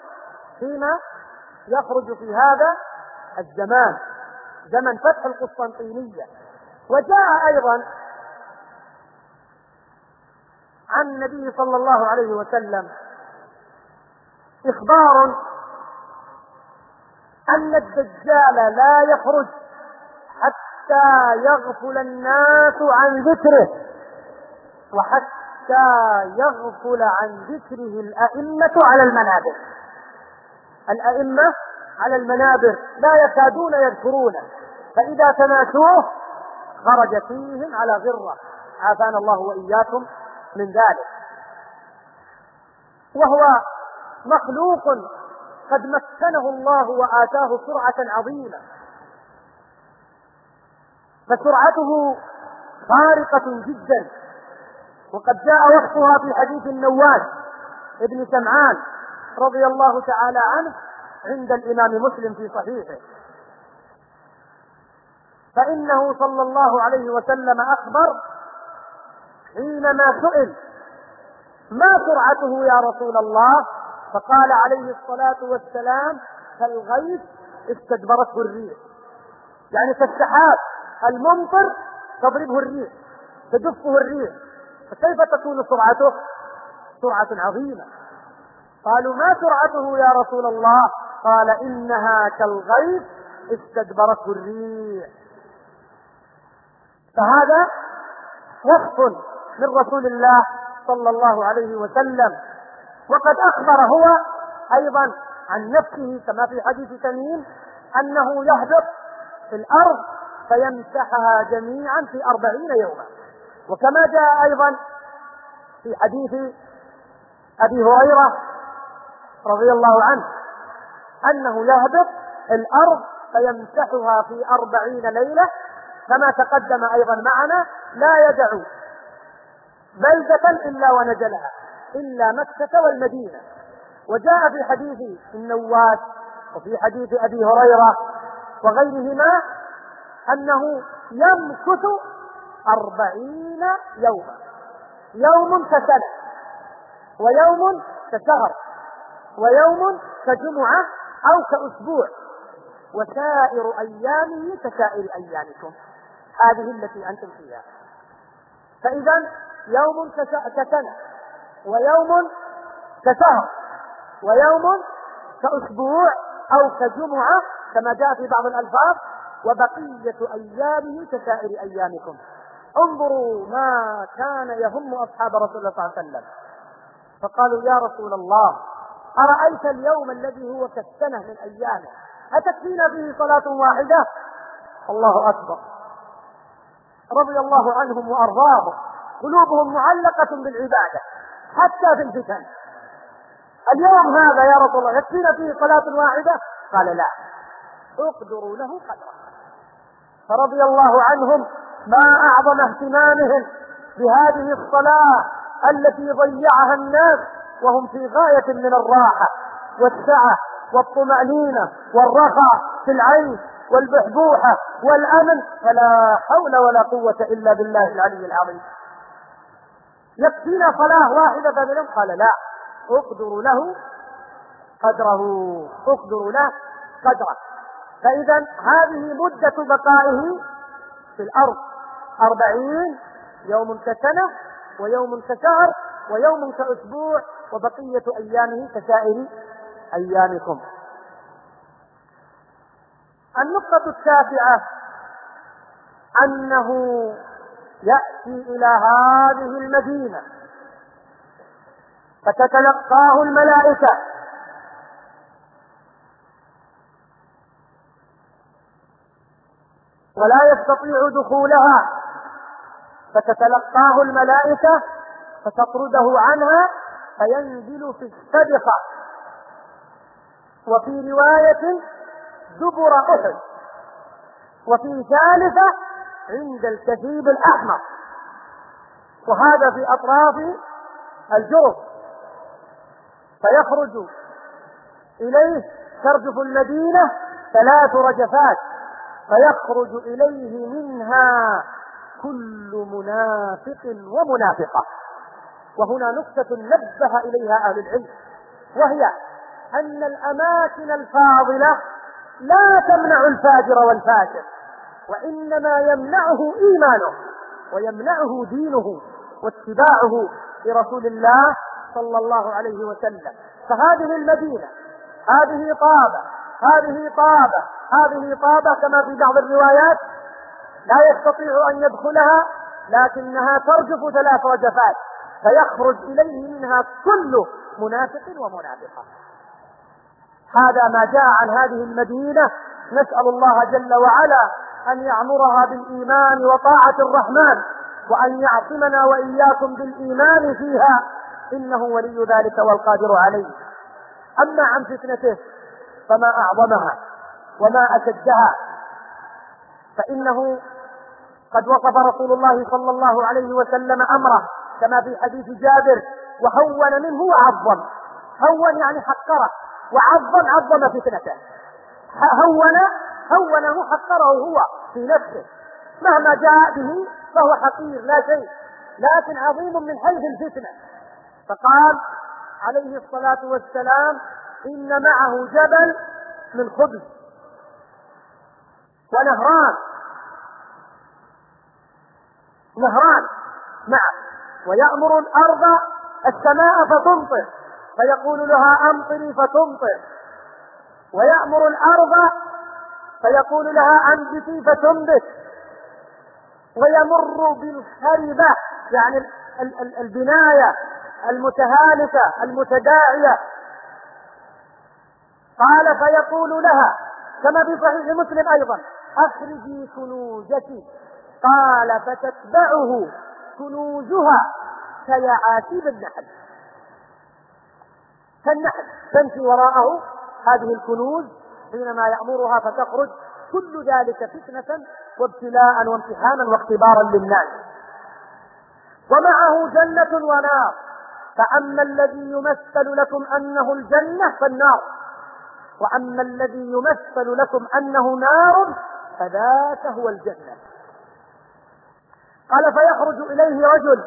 يخرج في هذا الزمان، زمن فتح القسطنطينية. وجاء أيضا عن النبي صلى الله عليه وسلم إخبار أن الدجال لا يخرج حتى يغفل الناس عن ذكره، وحتى يغفل عن ذكره الأئمة على المنابر. الأئمة على المنابر لا يكادون يذكرونه، فإذا تناسوه خرج فيهم على غرة، عافانا الله وإياكم من ذلك. وهو مخلوق قد مكنه الله وآتاه سرعة عظيمة، فسرعته خارقة جدا، وقد جاء وصفها في حديث النواس ابن سمعان رضي الله تعالى عنه عند الإمام مسلم في صحيحه. فإنه صلى الله عليه وسلم أخبر حينما سئل ما سرعته يا رسول الله؟ فقال عليه الصلاة والسلام كالغيث استدبرته الريح، يعني كالسحاب الممطر تضربه الريح تدفه الريح. فكيف تكون سرعته؟ سرعة عظيمة. قالوا ما سرعته يا رسول الله؟ قال إنها كالغيث استدبرته الريح. فهذا وصف من رسول الله صلى الله عليه وسلم. وقد أخبر هو أيضا عن نفسه كما في حديث تميم أنه يهبط في الأرض فيمسحها جميعا في 40 يوما، وكما جاء أيضا في حديث أبي هريرة رضي الله عنه أنه يهبط الأرض فيمسحها في 40 ليلة، كما تقدم أيضا معنا لا يدع بلدة إلا ونزلها إلا مكة والمدينة. وجاء في حديث النواس وفي حديث أبي هريرة وغيرهما أنه يمكث 40 يوما، يوم كسنة ويوم كشهر ويوم كجمعة أو كأسبوع، وسائر أيامه كسائر أيامكم هذه التي أنتم فيها. فإذا يوم كسنة ويوم كشهر ويوم كأسبوع أو كجمعة كما جاء في بعض الألفاظ، وبقية أيامه كسائر أيامكم. انظروا ما كان يهم أصحاب رسول الله صلى الله عليه وسلم، فقالوا يا رسول الله أرأيت اليوم الذي هو كالسنة من أيامه أتكفينا به صلاة واحدة؟ الله أكبر، رضي الله عنهم وأرضاهم، قلوبهم معلقة بالعبادة حتى في الفتن. اليوم هذا يا رسول الله يكفينا فيه صلاة واحدة؟ قال لا، اقدروا له قدره. فرضي الله عنهم ما أعظم اهتمامهم بهذه الصلاة التي ضيعها الناس وهم في غاية من الراحة والسعة والطمأنينة والرخاء في العيش والبحبوحة والأمن، فلا حول ولا قوة إلا بالله العلي العظيم. يكفينا صلاة واحدة فمنهم؟ قال لا، اقدروا له قدره، اقدروا له قدره. فإذا هذه مدة بقائه في الأرض 40 يوم كسنة ويوم كشهر ويوم كأسبوع، وبقية أيامه كسائر أيامكم. النقطة التاسعة أنه يأتي إلى هذه المدينة فتتلقاه الملائكة ولا يستطيع دخولها، فتتلقاه الملائكة فتطرده عنها فينزل في السبقة، وفي رواية دبر أحد، وفي ثالثة عند الكثيب الأحمر، وهذا في أطراف الجرف. فيخرج إليه، ترجف المدينة 3 رجفات، فيخرج إليه منها كل منافق ومنافقة. وهنا نقطة نبه إليها أهل العلم، وهي أن الأماكن الفاضلة لا تمنع الفاجر والفاجر، وإنما يمنعه إيمانه ويمنعه دينه واتباعه لرسول الله صلى الله عليه وسلم. فهذه المدينة هذه طابة، هذه طابة، هذه طابة كما في بعض الروايات، لا يستطيع أن يدخلها لكنها ترجف 3 رجفات، فيخرج إليه منها كل منافق ومنافقة. هذا ما جاء عن هذه المدينة. نسأل الله جل وعلا أن يعمرها بالإيمان وطاعة الرحمن، وأن يعصمنا وإياكم بالإيمان فيها، إنه ولي ذلك والقادر عليه. أما عن فتنته فما أعظمها وما أشدها، فإنه قد وصف رسول الله صلى الله عليه وسلم أمره كما في حديث جابر: وهون منه وعظم. هون يعني حقره، عظم فتنته. هونه حقره هو في نفسه، مهما جاء به فهو حقير لا شيء، لكن عظيم من حيث الفتنة. فقال عليه الصلاة والسلام: إن معه جبل من خبز ونهران معه، ويأمر الأرض السماء فتمطر، فيقول لها أمطري فتمطر، ويأمر الأرض فيقول لها أنبتي فتنبت، ويمر بالخربة يعني البناية المتهالكة المتداعية، قال فيقول لها كما في صحيح مسلم أيضا: أخرجي كنوزك، قال فتتبعه كنوزها كيعاسيب النحل، كالنحل تمشي وراءه هذه الكنوز حينما يأمرها فتخرج. كل ذلك فتنة وابتلاء وامتحانا واختبارا للناس. ومعه جنة ونار، فأما الذي يمثل لكم أنه الجنة فالنار، وأما الذي يمثل لكم أنه نار فذاك هو الجنة. قال فيخرج إليه رجل،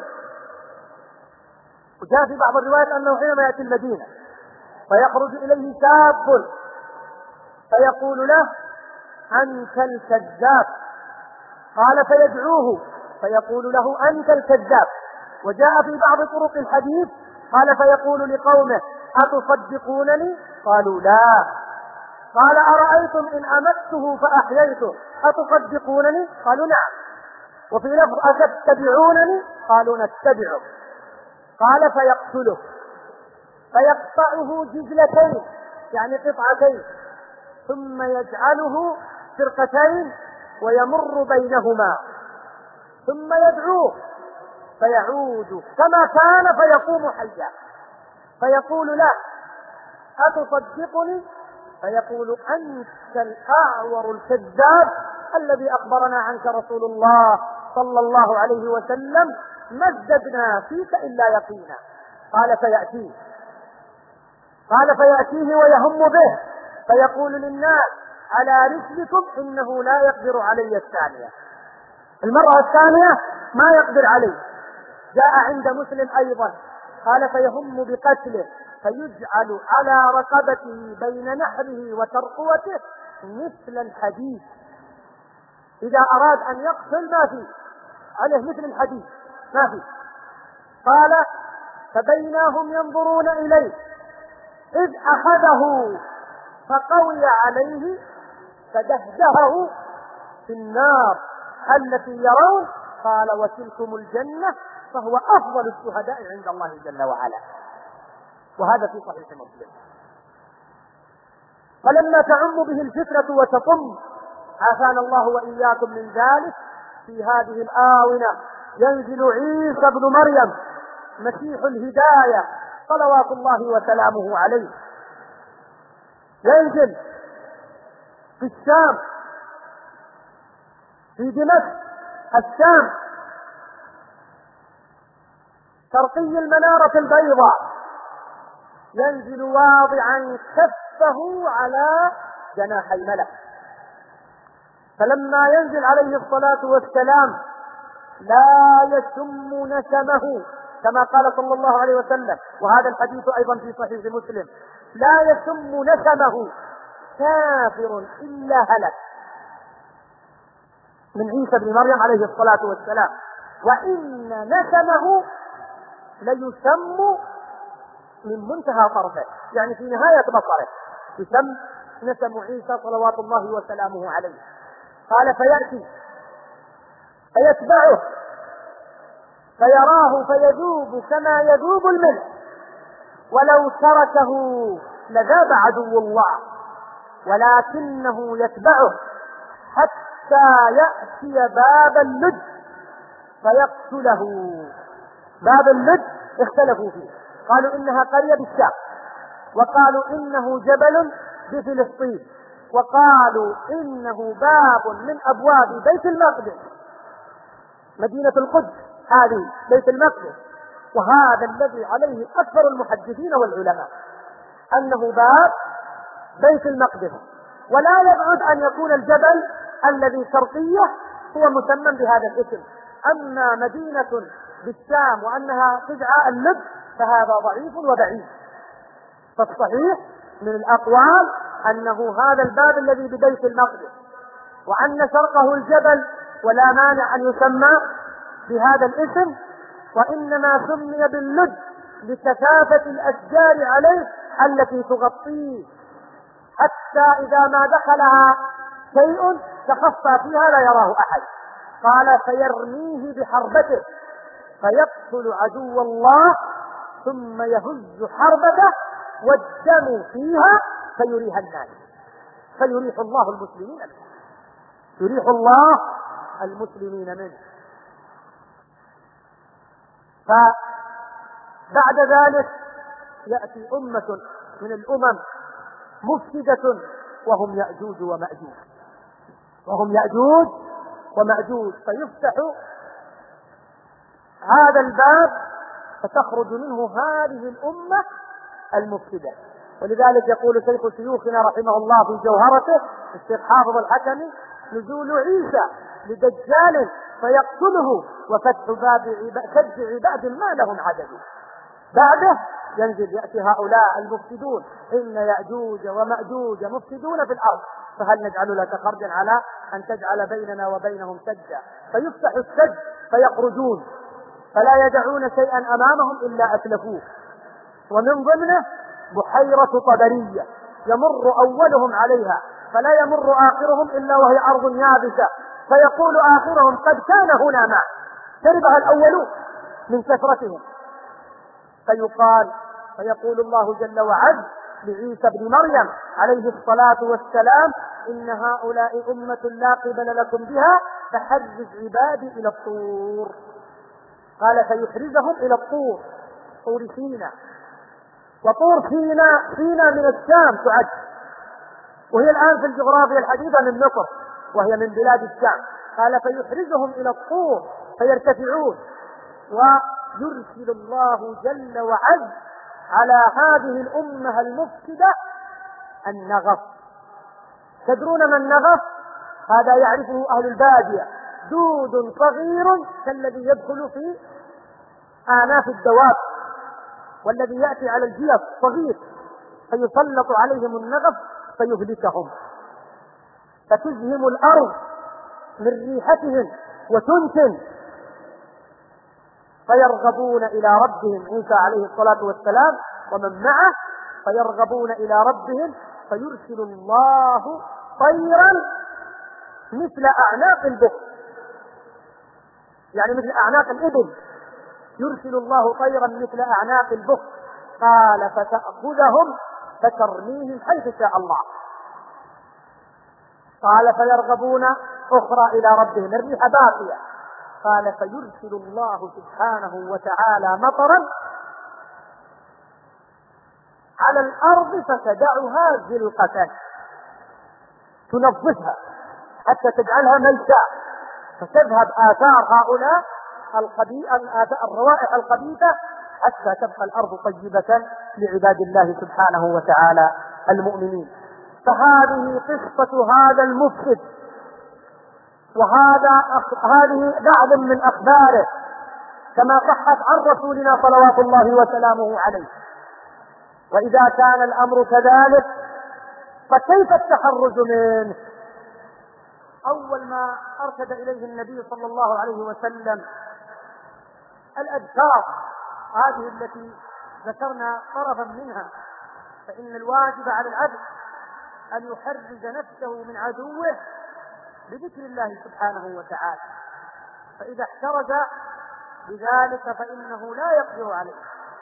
وجاء في بعض الروايات أنه حينما يأتي المدينة فيخرج إليه شاب فيقول له: أنت الكذاب. قال فيدعوه فيقول له: أنت الكذاب. وجاء في بعض طرق الحديث قال فيقول لقومه: أتصدقونني؟ قالوا لا. قال أرأيتم إن أمته فأحييته أتصدقونني؟ قالوا نعم. وفي لفظ أتتبعونني؟ قالوا نتبعه. قال فيقتله فيقطعه جزلتين يعني قطعتين، ثم يجعله فرقتين ويمر بينهما، ثم يدعوه فيعود كما كان فيقوم حيا، فيقول له أتصدقني؟ فيقول أنت الأعور الكذاب الذي أخبرنا عنك رسول الله صلى الله عليه وسلم، ما ازددنا فيك إلا يقينا. قال فيأتيه ويهم به فيقول للناس على رسلكم إنه لا يقدر علي الثانية، المرة الثانية ما يقدر عليه. جاء عند مسلم أيضا قال فيهم بقتله فيجعل على رقبته بين نحره وترقوته مثل الحديد، إذا أراد أن يقتل ما فيه عليه مثل الحديد ما فيه. قال فبينهم ينظرون إليه إذ أخذه فقوي عليه فدهدهه في النار التي يرون. قال وتلكم الجنة، فهو أفضل الشهداء عند الله جل وعلا. وهذا في صحيح مسلم. فلما تعم به الفتنة وتطم، عافانا الله وإياكم من ذلك، في هذه الآونة ينزل عيسى ابن مريم مسيح الهداية صلوات الله وسلامه عليه، ينزل في الشام في دمشق الشام شرقي المنارة البيضاء، ينزل واضعا كفه على جناح الملك. فلما ينزل عليه الصلاة والسلام لا يشم نسمه كما قال صلى الله عليه وسلم، وهذا الحديث أيضا في صحيح مسلم، لا يشم نسمه كافر إلا هلك، من عيسى بن مريم عليه الصلاة والسلام. وإن نسمه ليسم من منتهى طرفه، يعني في نهاية بصره يسم نسم عيسى صلوات الله وسلامه عليه. قال فيأتي فيتبعه فيراه فيذوب كما يذوب الملح، ولو تركه لذاب عدو الله، ولكنه يتبعه حتى يأتي باب اللد فيقتله. باب اللد اختلفوا فيه، قالوا إنها قرية بالشام، وقالوا إنه جبل بفلسطين، وقالوا إنه باب من أبواب بيت المقدس، مدينة القدس هذه بيت المقدس. وهذا الذي عليه أكثر المحدثين والعلماء أنه باب بيت المقدس، ولا يبعد أن يكون الجبل الذي شرقية هو مسمى بهذا الاسم. أما مدينة بالشام وأنها تدعى اللد فهذا ضعيف وبعيد. فالصحيح من الأقوال أنه هذا الباب الذي ببيت المقدس، وأن شرقه الجبل، ولا مانع أن يسمى بهذا الاسم، وإنما سمي باللد لكثافة الأشجار عليه التي تغطيه، حتى إذا ما دخلها شيء تخفى فيها لا يراه أحد. قال فيرميه بحربته فيقتل عدو الله ثم يهز حربته والدم فيها فيريها الناس، فيريح الله المسلمين منه، يريح الله المسلمين منه. فبعد ذلك يأتي أمة من الأمم مفسدة وهم يأجوج ومأجوج، فيفتح هذا الباب فتخرج منه هذه الأمة المفسدة. ولذلك يقول شيخ شيوخنا رحمه الله في جوهرته الشيخ حافظ الحكمي: نزول عيسى لدجال فيقتله وفتح باب سد عباد ما لهم عدد. بعده ينزل يأتي هؤلاء المفسدون: إن يأجوج ومأجوج مفسدون في الأرض فهل نجعل لك خرجا على أن تجعل بيننا وبينهم سدا. فيفتح السد فيخرجون فلا يدعون شيئا أمامهم إلا أتلفوه. ومن ضمنه بحيرة طبرية يمر أولهم عليها فلا يمر آخرهم إلا وهي أرض يابسة، فيقول آخرهم قد كان هنا ماء شربها الأولون من كثرتهم، فيقول الله جل وعلا لعيسى بن مريم عليه الصلاة والسلام إن هؤلاء أمة لا قبل لكم بها فحرز عبادي إلى الطور. قال فيحرزهم إلى الطور، طور سيناء، وطور سيناء من الشام تعد، وهي الآن في الجغرافيا الحديثة من مصر وهي من بلاد الشام. قال فيحرزهم إلى الطور فيرتفعون، ويرسل الله جل وعلا على هذه الأمة المفسدة النغف. تدرون ما النغف؟ هذا يعرفه أهل البادية، دود صغير كالذي يدخل في آناف الدواب والذي يأتي على الجيف صغير، فيسلط عليهم النغف فيهلكهم، فتزهم الأرض من ريحتهم وتنتن، فيرغبون إلى ربهم عيسى عليه الصلاة والسلام ومن معه، فيرغبون إلى ربهم فيرسل الله طيرا مثل أعناق البخت، يعني مثل أعناق الإبل، يرسل الله طيرا مثل أعناق البخت. قال فتأخذهم فترميهم حيث شاء الله. قال فيرغبون أخرى إلى ربهم، الريح باقية. قال فيرسل الله سبحانه وتعالى مطرا على الأرض فتدعها زلقة، تنظفها حتى تجعلها ميتة، فتذهب آثار هؤلاء الروائح الخبيثة حتى تبقى الأرض طيبة لعباد الله سبحانه وتعالى المؤمنين. فهذه قصة هذا المفسد، هذه بعض من أخباره كما صحت عن رسولنا صلوات الله وسلامه عليه. وإذا كان الأمر كذلك فكيف التحرز منه؟ أول ما أرشد إليه النبي صلى الله عليه وسلم الأذكار هذه التي ذكرنا طرفا منها، فإن الواجب على العبد أن يحرز نفسه من عدوه بذكر الله سبحانه وتعالى، فإذا احترز بذلك فإنه لا يقدر عليه.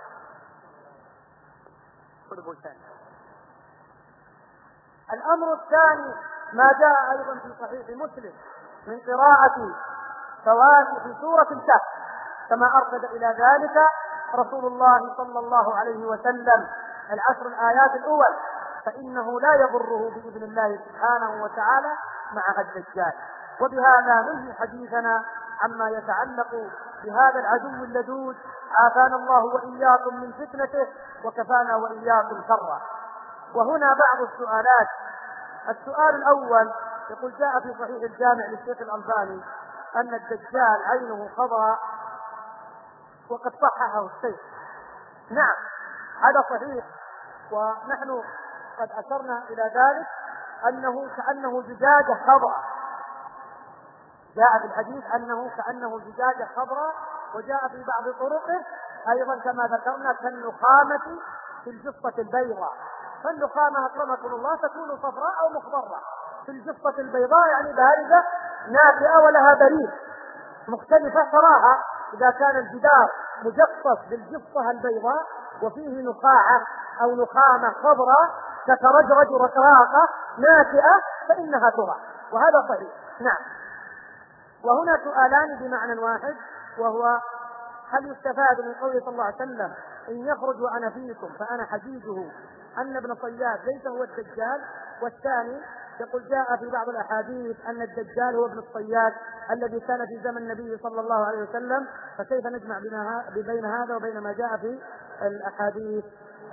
الأمر الثاني ما جاء أيضا في صحيح مسلم من قراءة فواتح سورة الكهف، كما أرشد إلى ذلك رسول الله صلى الله عليه وسلم العشر الآيات الأول، فإنه لا يضره بإذن الله سبحانه وتعالى مع الدجال. وبهذا ننهي حديثنا عما يتعلق بهذا العدو اللدود، عافانا الله وإياكم من فتنته وكفانا وإياكم شره. وهنا بعض السؤالات. السؤال الأول يقول جاء في صحيح الجامع للشيخ الألباني أن الدجال عينه خضراء وقد صححه الشيخ. نعم هذا صحيح، ونحن قد أشرنا إلى ذلك أنه كأنه زجاجة خضراء، جاء في الحديث أنه كأنه زجاجة خضراء، وجاء في بعض طرقه أيضا كما ذكرنا كالنخامة في الجصة البيضاء. فالنخامة أكرمكم الله تكون صفراء أو مخضرة، في الجصة البيضاء يعني باردة نافئة ولها بريد مختلفة تراها إذا كان الجدار مجصص بالجصة البيضاء وفيه نخاعة أو نخامة خضراء تترجرج رقراقة نافئة فإنها ترى، وهذا صحيح. نعم. وهنا سؤالان بمعنى واحد، وهو هل يستفاد من قوله صلى الله عليه وسلم إن يخرج وأنا فيكم فأنا حجيجه أن ابن صياد ليس هو الدجال؟ والثاني يقول جاء في بعض الأحاديث أن الدجال هو ابن الصياد الذي كان في زمن النبي صلى الله عليه وسلم، فكيف نجمع بين هذا وبين ما جاء في الأحاديث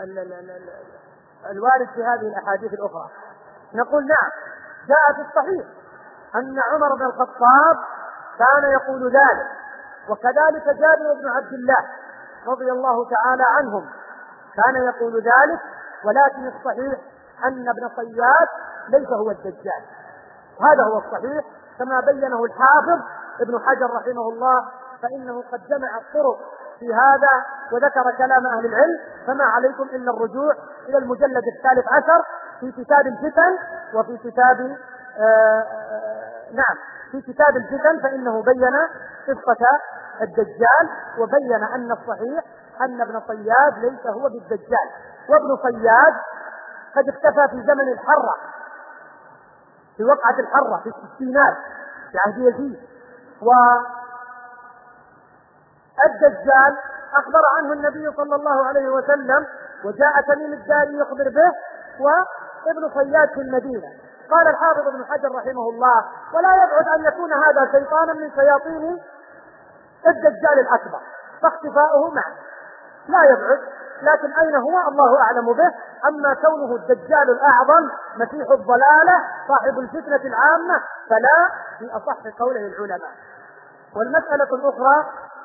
الوارد في هذه الأحاديث الأخرى؟ نقول نعم، جاء في الصحيح أن عمر بن الخطاب كان يقول ذلك، وكذلك جابر بن عبد الله رضي الله تعالى عنهم كان يقول ذلك، ولكن الصحيح أن ابن صياد ليس هو الدجال. هذا هو الصحيح كما بينه الحافظ ابن حجر رحمه الله فإنه قد جمع الطرق في هذا وذكر كلام أهل العلم، فما عليكم إلا الرجوع إلى المجلد 13 في كتاب الفتن، وفي كتاب في كتاب الفتن، فإنه بين قصة الدجال، وبين أن الصحيح أن ابن صياد ليس هو بالدجال، وابن صياد قد اختفى في زمن الحرة، في وقعة الحرة في الستينات في عهد يزيد. والدجال أخبر عنه النبي صلى الله عليه وسلم، وجاء تميم الداري يخبر به، وابن صياد في المدينة. قال الحافظ ابن حجر رحمه الله: ولا يبعد أن يكون هذا شيطانا من شياطين الدجال الأكبر، فاختفاؤه معه لا يبعد، لكن أين هو الله أعلم به. أما كونه الدجال الأعظم مسيح الضلالة صاحب الفتنة العامة فلا، في أصح قوله العلماء. والمسألة الأخرى،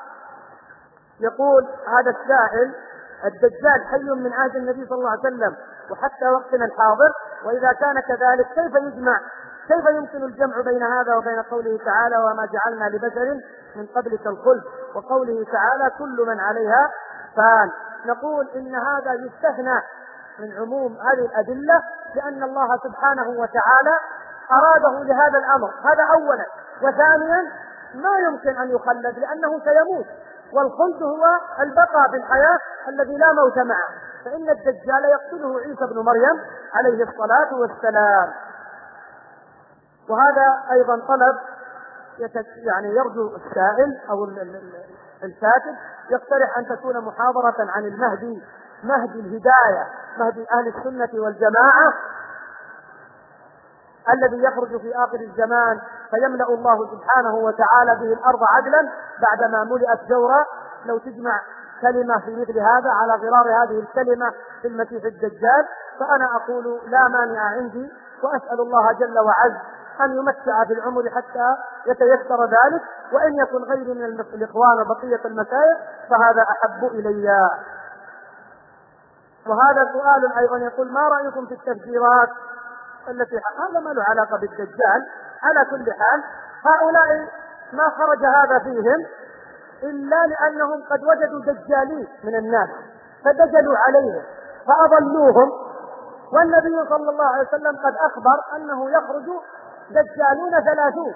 يقول هذا السائل: الدجال حي من عهد النبي صلى الله عليه وسلم وحتى وقتنا الحاضر، وإذا كان كذلك كيف يمكن الجمع بين هذا وبين قوله تعالى: وما جعلنا لبشر من قبلك الخلد، وقوله تعالى: كل من عليها فان؟ نقول إن هذا يستثنى من عموم هذه الأدلة، لأن الله سبحانه وتعالى أراده لهذا الأمر، هذا أولا. وثانيا ما يمكن أن يخلد لأنه سيموت، والخلد هو البقاء في الحياة الذي لا موت معه، فإن الدجال يقتله عيسى بن مريم عليه الصلاة والسلام. وهذا أيضا طلب يرجو السائل أو الكاتب يقترح أن تكون محاضرة عن المهدي، مهدي الهداية، مهدي أهل السنة والجماعة، الذي يخرج في آخر الزمان فيملأ الله سبحانه وتعالى به الأرض عدلا بعدما ملئت جورا. لو تجمع كلمة في مثل هذا على غرار هذه الكلمة في المسيح الدجال، فأنا أقول لا مانع عندي، وأسأل الله جل وعز أن يمتع بالعمر حتى يتيسر ذلك، وإن يكن غيري من الإخوان وبقية المسائل فهذا أحب إلي. وهذا سؤال أيضا يقول: ما رأيكم في التفجيرات التي هذا ما له علاقة بالدجال؟ على كل حال هؤلاء ما خرج هذا فيهم إلا لأنهم قد وجدوا دجالين من الناس فدجلوا عليهم فأضلوهم، والنبي صلى الله عليه وسلم قد أخبر أنه يخرج دجالون 30،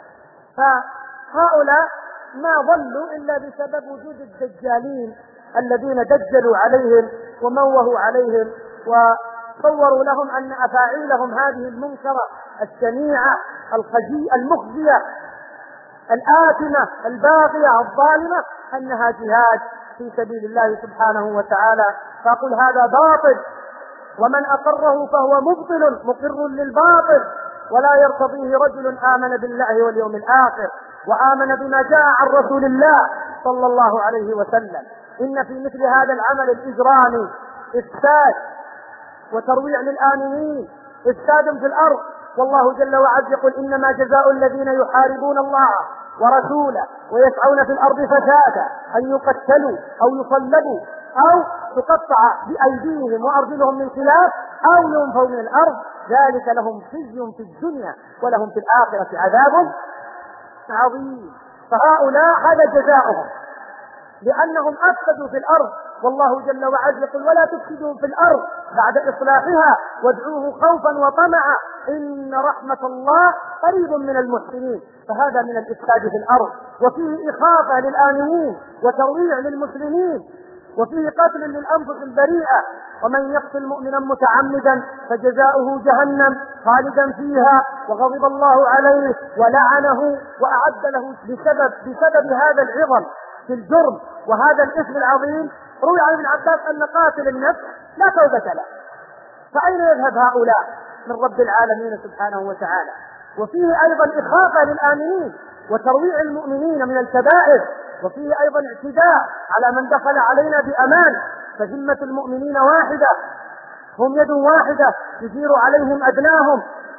فهؤلاء ما ضلوا إلا بسبب وجود الدجالين الذين دجلوا عليهم وموهوا عليهم وصوروا لهم أن أفاعيلهم هذه المنكرة الشنيعة المخزية الآثمة الباغية الظالمة أنها جهاد في سبيل الله سبحانه وتعالى. فأقول هذا باطل، ومن أقره فهو مبطل مقر للباطل، ولا يرتضيه رجل آمن بالله واليوم الآخر وآمن بما جاء عن رسول الله صلى الله عليه وسلم. إن في مثل هذا العمل الإجرامي إفساد وترويع للآمنين، إفساد في الأرض. والله جل وعلا يقول: إنما جزاء الذين يحاربون الله ورسوله ويسعون في الأرض فسادا أن يقتلوا أو يصلبوا أو تقطع بأيديهم وأرجلهم من خلاف أو ينفوا من الأرض، ذلك لهم خزي في الدنيا ولهم في الآخرة عذاب عظيم. فهؤلاء هذا جزاؤهم لأنهم أفسدوا في الأرض، والله جل وعلا يقول: ولا تفسدوا في الأرض بعد إصلاحها وادعوه خوفا وطمعا إن رحمة الله قريب من المحسنين. فهذا من الإفساد في الأرض، وفيه إخافة للآمنين وترويع للمسلمين، وفيه قتل للأنفس البريئة. ومن يقتل مؤمنا متعمدا فجزاؤه جهنم خالدا فيها وغضب الله عليه ولعنه وأعد له بسبب هذا العظم في الجرم وهذا الإثم العظيم. روي عن ابن عباس أن قاتل النفس لا توبة له، فأين يذهب هؤلاء من رب العالمين سبحانه وتعالى؟ وفيه أيضا إخافة للآمنين وترويع المؤمنين من الكبائر، وفيه أيضا اعتداء على من دخل علينا بأمان، فذمة المؤمنين واحدة، هم يد واحدة يجير عليهم أدناهم،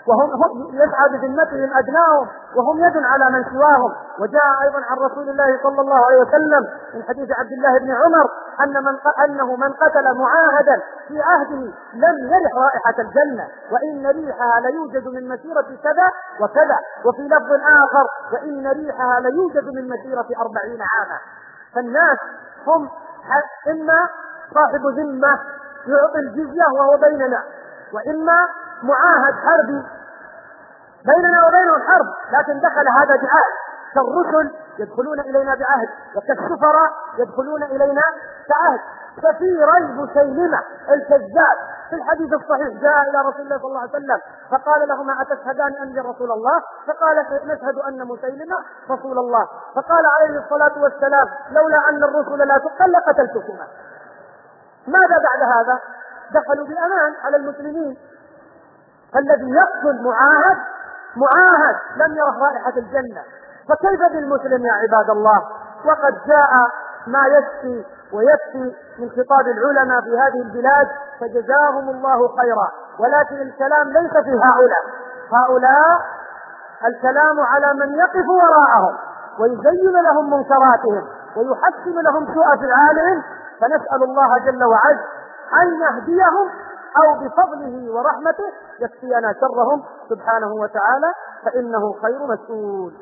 وهم يسعى بذمتهم أدناهم وهم يد على من سواهم. وجاء أيضا عن رسول الله صلى الله عليه وسلم من حديث عبد الله بن عمر أنه من قتل معاهدا في عهده لم يرح رائحة الجنة، وإن ريحها ليوجد من مسيرة كذا وكذا. وفي لفظ آخر وإن ريحها ليوجد من مسيرة 40 عاما. فالناس هم إما صاحب ذمة يعطي الجزية وهو بيننا، وإما معاهد حربي بيننا وبينهم حرب، لكن دخل هذا بعهد، كالرسل يدخلون إلينا بعهد، وكالسفراء يدخلون إلينا بعهد. ففي ريب سيلمة الكذاب في الحديث الصحيح جاء إلى رسول الله صلى الله عليه وسلم فقال لهما أتشهدان أني رسول الله؟ فقال نشهد أن مسيلمة رسول الله. فقال عليه الصلاة والسلام لولا أن الرسل لا تقتل لقتلتكما. ماذا بعد هذا؟ دخلوا بأمان على المسلمين. الذي يقتل معاهد لم يره رائحة الجنة، فكيف بالمسلم يا عباد الله؟ وقد جاء ما يكفي ويكفي من خطاب العلماء في هذه البلاد فجزاهم الله خيرا. ولكن الكلام ليس في هؤلاء الكلام على من يقف وراءهم ويزين لهم منكراتهم ويحسن لهم سوء فعالهم. فنسأل الله جل وعز أن يهديهم أو بفضله ورحمته يكفينا شرهم سبحانه وتعالى، فإنه خير مسؤول.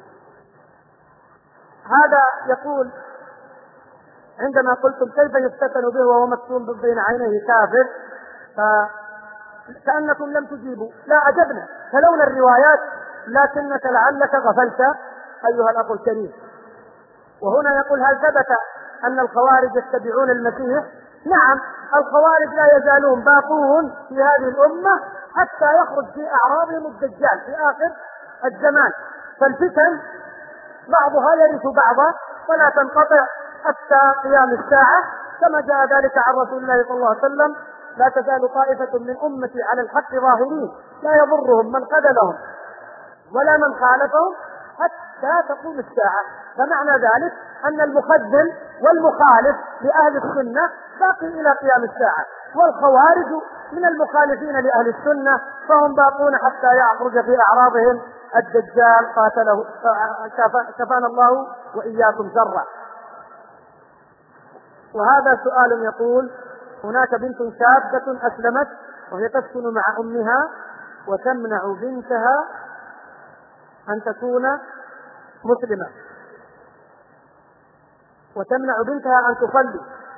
هذا يقول عندما قلتم كيف يفتتن به وهو مكتوم بين عينيه كافر، فكأنكم لم تجيبوا. لا أجبنا، تلونا الروايات لكنك لعلك غفلت أيها الأخ الكريم. وهنا يقول هل ثبت أن الخوارج يتبعون المسيح؟ نعم، الخوارج لا يزالون باقون في هذه الأمة حتى يخرج في أعراضهم الدجال في آخر الزمان. فالفتن بعضها يرث بعضا ولا تنقطع حتى قيام الساعة، كما جاء ذلك عن رسول الله صلى الله عليه وسلم لا تزال طائفة من أمتي على الحق ظاهرين لا يضرهم من خذلهم ولا من خالفهم حتى تقوم الساعة. فمعنى ذلك أن المخذل والمخالف لأهل السنة باقي إلى قيام الساعة، والخوارج من المخالفين لأهل السنة فهم باقون حتى يخرج في أعراضهم الدجال قاتله كفانا الله وإياكم شره. وهذا سؤال يقول هناك بنت شابة أسلمت وهي تسكن مع أمها وتمنع بنتها أن تكون مسلمة، وتمنع بنتها أن تصلي.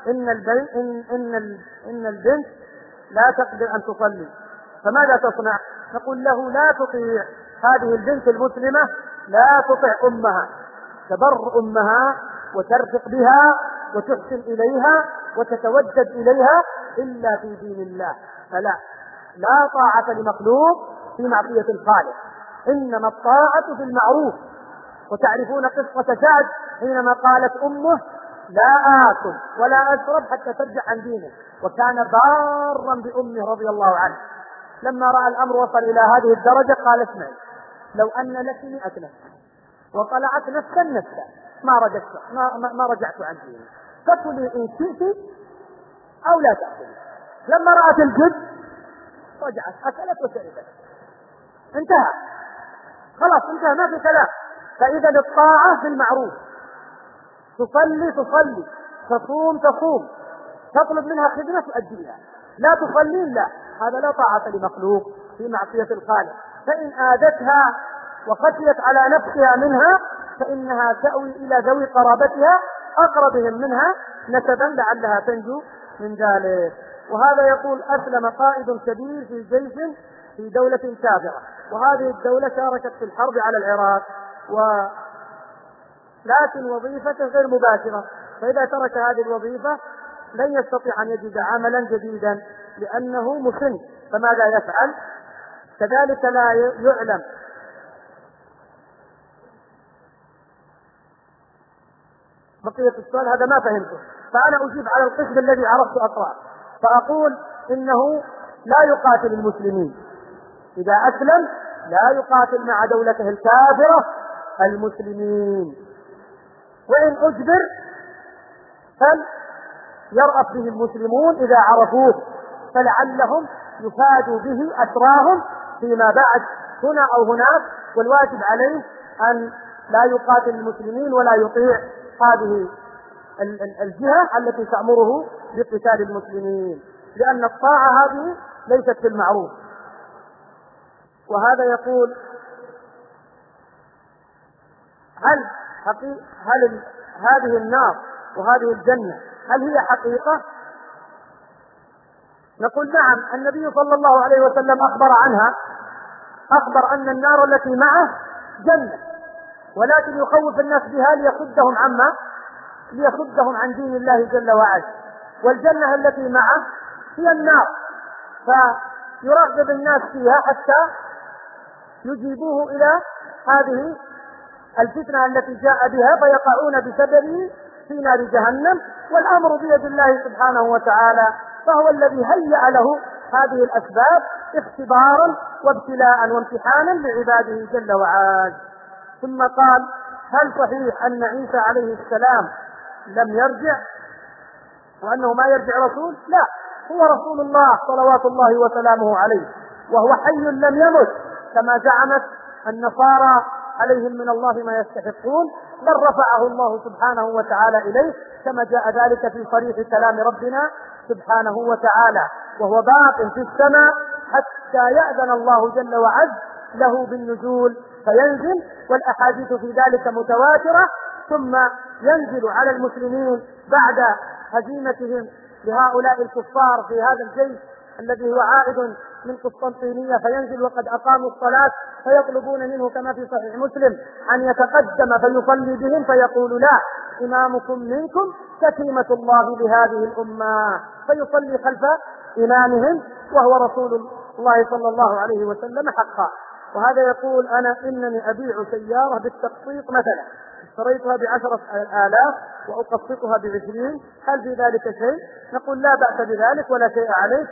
إن البنت لا تقدر أن تصلي، فماذا تصنع؟ نقول له لا تطيع هذه البنت المسلمة، لا تطع أمها، تبر أمها وترفق بها وتحسن إليها وتتودد إليها إلا في دين الله. لا طاعة لمخلوق في معصية الخالق، إنما الطاعة في المعروف. وتعرفون قصة سعد حينما قالت أمه لا آكل ولا أشرب حتى ترجع عن دينه، وكان بارا بأمه رضي الله عنه. لما رأى الأمر وصل إلى هذه الدرجة قال اسمعي، لو أن لك 100 نفس وطلعت نفسا ما رجعت عن ديني، فكلي إن شئت أو لا تأكلي. لما رأت الجد رجعت أكلت وشربت، انتهى، خلاص انتهى، ما في كلام. فإذا الطاعة في المعروف، تصلي تصوم تطلب منها خدمة تؤديها، لا تصلين لا، هذا لا طاعة لمخلوق في معصية الخالق. فإن آذتها وخشيت على نفسها منها فإنها تأوي إلى ذوي قرابتها أقربهم منها نسبا لعلها تنجو من ذلك. وهذا يقول أسلم قائد كبير في جيش في دولة كافرة، وهذه الدولة شاركت في الحرب على العراق، لكن وظيفته غير مباشرة، فإذا ترك هذه الوظيفة لن يستطيع أن يجد عملا جديدا لأنه مسن، فماذا يفعل؟ كذلك لا يعلم بقية السؤال، هذا ما فهمته، فأنا أجيب على القسم الذي عرفت أقرأ. فأقول إنه لا يقاتل المسلمين، إذا أسلم لا يقاتل مع دولته الكافرة المسلمين، وإن أجبر فليرأف به المسلمون إذا عرفوه، فلعلهم يفادوا به أسراهم فيما بعد هنا أو هناك، والواجب عليه أن لا يقاتل المسلمين ولا يطيع هذه الجهة التي تأمره بقتال المسلمين، لأن الطاعة هذه ليست في المعروف. وهذا يقول: هل هذه النار وهذه الجنة هل هي حقيقة؟ نقول: نعم، النبي صلى الله عليه وسلم أخبر عنها، أخبر أن النار التي معه جنة، ولكن يخوف الناس بها ليصدهم عن دين الله جل وعلا. والجنة التي معه هي النار، فيرغب الناس فيها حتى يجيبوه إلى هذه الفتنة التي جاء بها، فيقعون بسببه في نار جهنم، والأمر بيد الله سبحانه وتعالى، فهو الذي هيأ له هذه الأسباب اختبارا وابتلاء وامتحانا لعباده جل وعلا. ثم قال: هل صحيح أن عيسى عليه السلام لم يرجع وأنه ما يرجع رسول؟ لا، هو رسول الله صلوات الله وسلامه عليه، وهو حي لم يمت كما زعمت النصارى عليهم من الله ما يستحقون، بل رفعه الله سبحانه وتعالى إليه كما جاء ذلك في صريح كلام ربنا سبحانه وتعالى، وهو باق في السماء حتى يأذن الله جل وعز له بالنزول فينزل، والأحاديث في ذلك متواترة. ثم ينزل على المسلمين بعد هزيمتهم لهؤلاء الكفار في هذا الجيش الذي هو عائد من قسطنطينية، فينزل وقد أقاموا الصلاة، فيطلبون منه كما في صحيح مسلم أن يتقدم فيصلي بهم، فيقول: لا، إمامكم منكم شتيمة الله لهذه الأمة، فيصلي خلف إمامهم وهو رسول الله صلى الله عليه وسلم حقا. وهذا يقول: إنني أبيع سيارة بالتقسيط مثلا، اشتريتها ب10,000 وأقسطها ب20، هل في ذلك شيء؟ نقول: لا بأس بذلك ولا شيء عليه،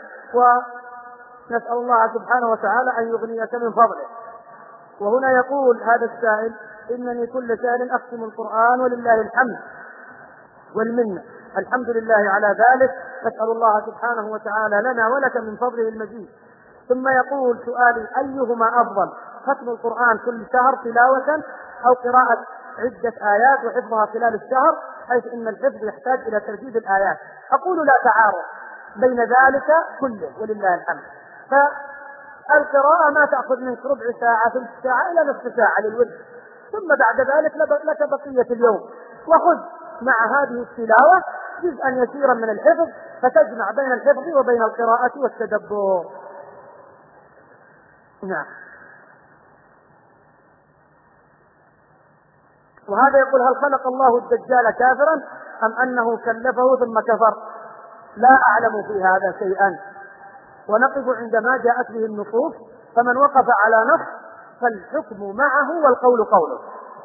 ونسأل الله سبحانه وتعالى أن يغنيك من فضله. وهنا يقول هذا السائل: إنني كل شهر أختم القرآن ولله الحمد والمنة، الحمد لله على ذلك، نسأل الله سبحانه وتعالى لنا ولك من فضله المجيد. ثم يقول: سؤالي: أيهما أفضل، ختم القرآن كل شهر تلاوة أو قراءة عدة آيات وحفظها خلال الشهر، حيث إن الحفظ يحتاج إلى ترتيب الآيات؟ أقول: لا تعارض بين ذلك كله ولله الحمد. فالقراءة ما تأخذ منك ربع ساعة ثلث ساعة إلى نصف ساعة للورد، ثم بعد ذلك لك بقية اليوم، وخذ مع هذه التلاوة جزءا يسيرا من الحفظ، فتجمع بين الحفظ وبين القراءة والتدبر. نعم. وهذا يقول: هل خلق الله الدجال كافرا أم أنه كلفه ثم كفر؟ لا أعلم في هذا شيئا، ونقف عندما جاءت به النصوص، فمن وقف على نص فالحكم معه والقول قوله.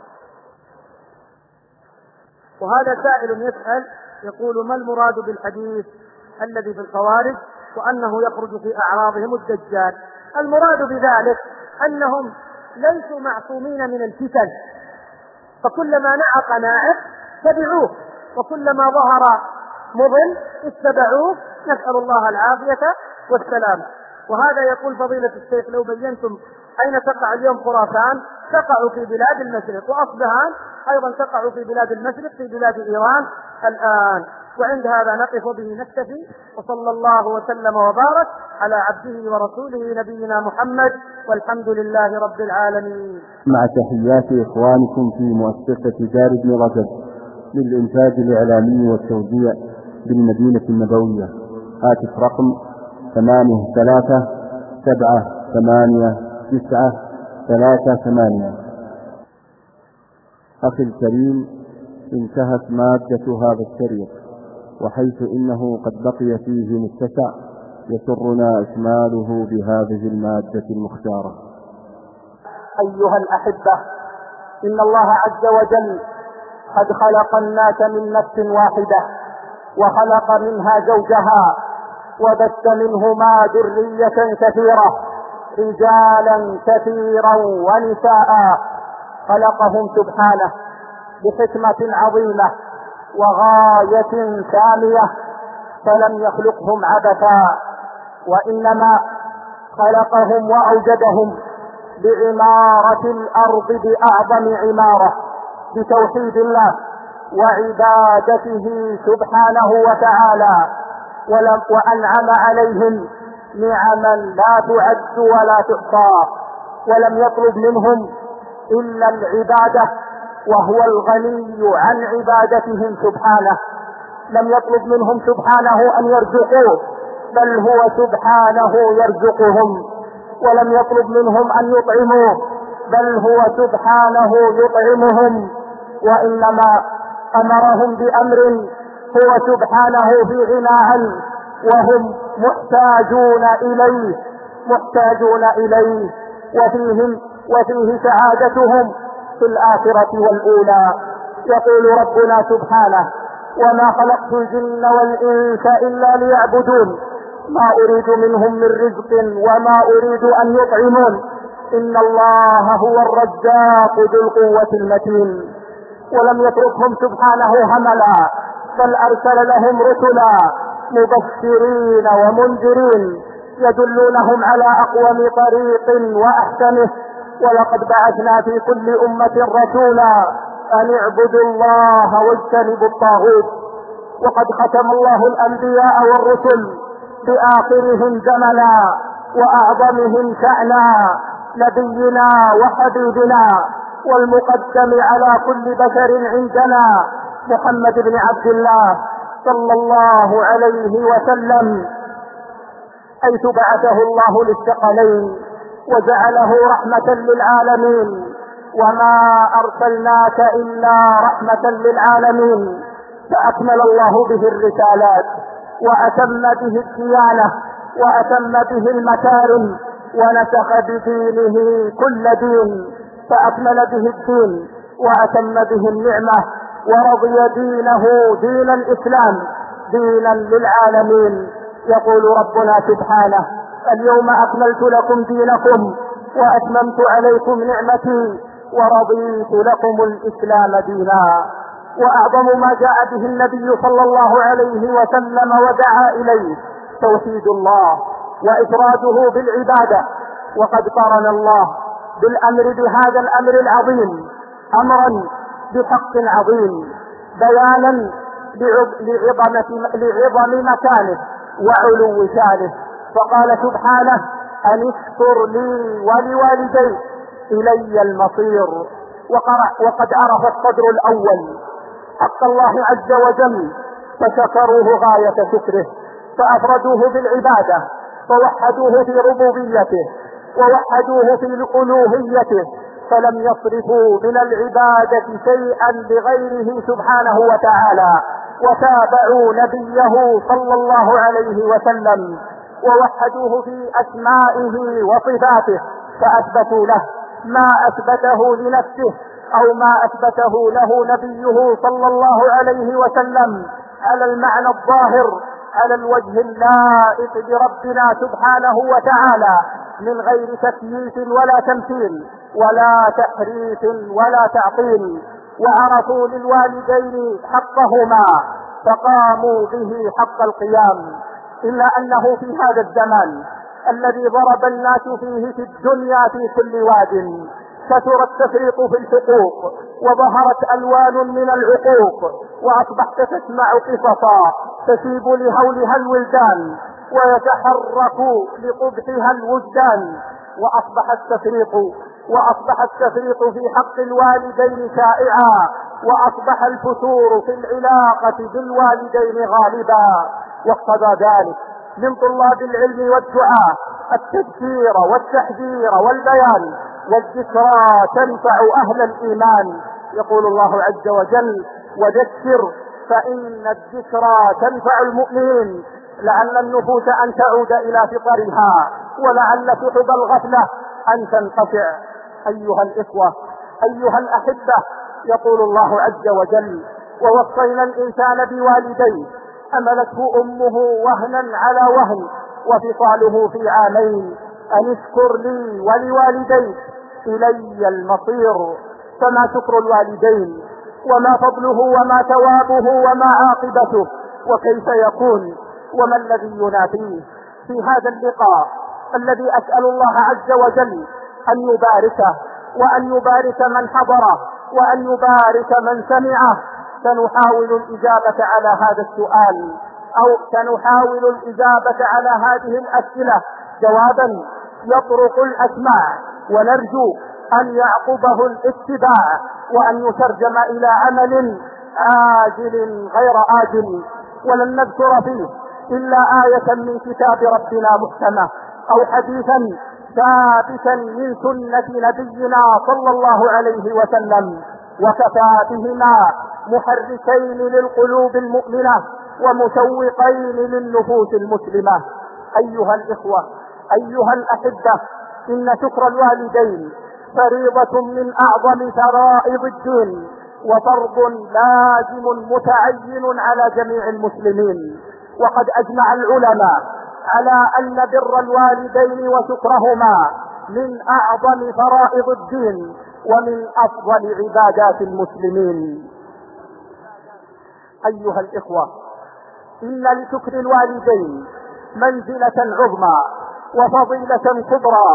وهذا سائل يسأل يقول: ما المراد بالحديث الذي في الخوارج وأنه يخرج في أعراضهم الدجال؟ المراد بذلك أنهم ليسوا معصومين من الفتن، فكلما نعق ناعق تبعوه، وكلما ظهر مضل اتبعوه، نسأل الله العافية والسلامة. وهذا يقول فضيلة الشيخ: لو بينتم أين تقع اليوم خراسان؟ تقع في بلاد المشرق، وأصبهان أيضا تقع في بلاد المشرق في بلاد إيران الآن. وعند هذا نقف وبه نكتفي، وصلى الله وسلم وبارك على عبده ورسوله نبينا محمد، والحمد لله رب العالمين. مع تحيات إخوانكم في مؤسسة دار ابن رجب للإنتاج الإعلامي والتوزيع بالمدينة النبوية، هاتف رقم 837893. أخي الكريم، انتهت مادة هذا الشريط، وحيث إنه قد بقي فيه متسع، يسرنا إكماله بهذه المادة المختارة. أيها الأحبة، إن الله عز وجل قد خلق الناس من نفس واحدة، وخلق منها زوجها، وبث منهما ذرية كثيرة، رجالا كثيرا ونساء. خلقهم سبحانه بحكمة عظيمة وغاية سامية، فلم يخلقهم عبثا، وإنما خلقهم وأوجدهم بعمارة الأرض بأعظم عمارة، بتوحيد الله وعبادته سبحانه وتعالى، وأنعم عليهم نعما لا تعد ولا تحصى، ولم يطلب منهم إلا العبادة، وهو الغني عن عبادتهم سبحانه. لم يطلب منهم سبحانه أن يرزقوه، بل هو سبحانه يرزقهم، ولم يطلب منهم أن يطعموه، بل هو سبحانه يطعمهم، وإنما أمرهم بأمر هو سبحانه في غنى عنه، وهم محتاجون إليه وفيه سعادتهم في الآخرة والأولى. يقول ربنا سبحانه: وما خلقت الجن والإنس إلا ليعبدون ما أريد منهم من رزق وما أريد أن يطعمون إن الله هو الرزاق ذو القوة المتين. ولم يتركهم سبحانه هملا، بل أرسل لهم رسلا مبشرين ومنذرين يدلونهم على أقوم طريق وأحسنه. ولقد بعثنا في كل أمة رسولا أن اعبدوا الله واجتنبوا الطاغوت. وقد ختم الله الأنبياء والرسل بآخرهم زمنا وأعظمهم شأنا نبينا وحبيبنا والمقدم على كل بشر عندنا محمد بن عبد الله صلى الله عليه وسلم، حيث بعثه الله للثقلين وجعله رحمة للعالمين. وما أرسلناك إلا رحمة للعالمين، فأكمل الله به الرسالات وأتم به الديانة وأتم به المكارم ونسخ بدينه كل دين، فأكمل به الدين وأتم به النعمة ورضي دينه دين الإسلام دينا للعالمين. يقول ربنا سبحانه: اليوم أكملت لكم دينكم وأتممت عليكم نعمتي ورضيت لكم الإسلام دينا. وأعظم ما جاء به النبي صلى الله عليه وسلم ودعا إليه توحيد الله وإفراده بالعبادة. وقد قرن الله بالأمر بهذا الأمر العظيم أمرا بحق عظيم، بيانا لعظم مكانه وعلو شانه. فقال سبحانه: أن اشكر لي ولوالديك إلي المصير. وقد عرف الصدر الأول حق الله عز وجل فشكروه غاية شكره، فأفردوه بالعبادة ووحدوه في ربوبيته ووحدوه في ألوهيته، فلم يصرفوا من العبادة شيئا لغيره سبحانه وتعالى، وتابعوا نبيه صلى الله عليه وسلم ووحدوه في أسمائه وصفاته، فأثبتوا له ما أثبته لنفسه أو ما أثبته له نبيه صلى الله عليه وسلم على المعنى الظاهر على الوجه اللائق بربنا سبحانه وتعالى، من غير تكييف ولا تمثيل ولا تحريف ولا تعطيل. وعرفوا للوالدين حقهما فقاموا به حق القيام. إلا أنه في هذا الزمان الذي ضرب الناس فيه في الدنيا في كل واد كثر التفريط في الحقوق وظهرت ألوان من العقوق، وأصبحت تسمع قصصا تسيب لهولها الولدان ويتحرك لقبحها الوجدان. وأصبح التفريط في حق الوالدين شائعا، وأصبح الفتور في العلاقة بالوالدين غالبا. واقتضى ذلك من طلاب العلم والدعاء التذكير والتحذير والبيان، والذكرى تنفع أهل الإيمان. يقول الله عز وجل: وذكر فإن الذكرى تنفع المؤمنين، لعل النفوس أن تعود إلى فطرها ولعل سحب الغفلة أن تنقطع. أيها الإخوة أيها الأحبة، يقول الله عز وجل: ووصينا الإنسان بوالديه حملته أمه وهنا على وهن وفصاله في عامين أن اشكر لي ولوالديك إلي المصير. فما شكر الوالدين وما فضله وما ثوابه وما عاقبته وكيف يكون وما الذي ينافيه؟ في هذا اللقاء الذي أسأل الله عز وجل أن يباركه وأن يبارك من حضره وأن يبارك من سمعه. سنحاول الإجابة على هذا السؤال، أو سنحاول الإجابة على هذه الأسئلة جوابا يطرق الأسماع، ونرجو أن يعقبه الاتباع وأن يترجم إلى عمل عاجل غير آجل. ولن نذكر فيه إلا آية من كتاب ربنا محكمة أو حديثا ثابتا من سنة نبينا صلى الله عليه وسلم، وكفى بهما محركين للقلوب المؤمنة ومشوقين للنفوس المسلمة. أيها الإخوة، أيها الأحبة، إن شكر الوالدين فريضة من أعظم فرائض الدين، وفرض لازم متعين على جميع المسلمين. وقد أجمع العلماء على أن بر الوالدين وشكرهما من أعظم فرائض الدين ومن أفضل عبادات المسلمين. أيها الإخوة، إن لشكر الوالدين منزلة عظمى وفضيلة كبرى،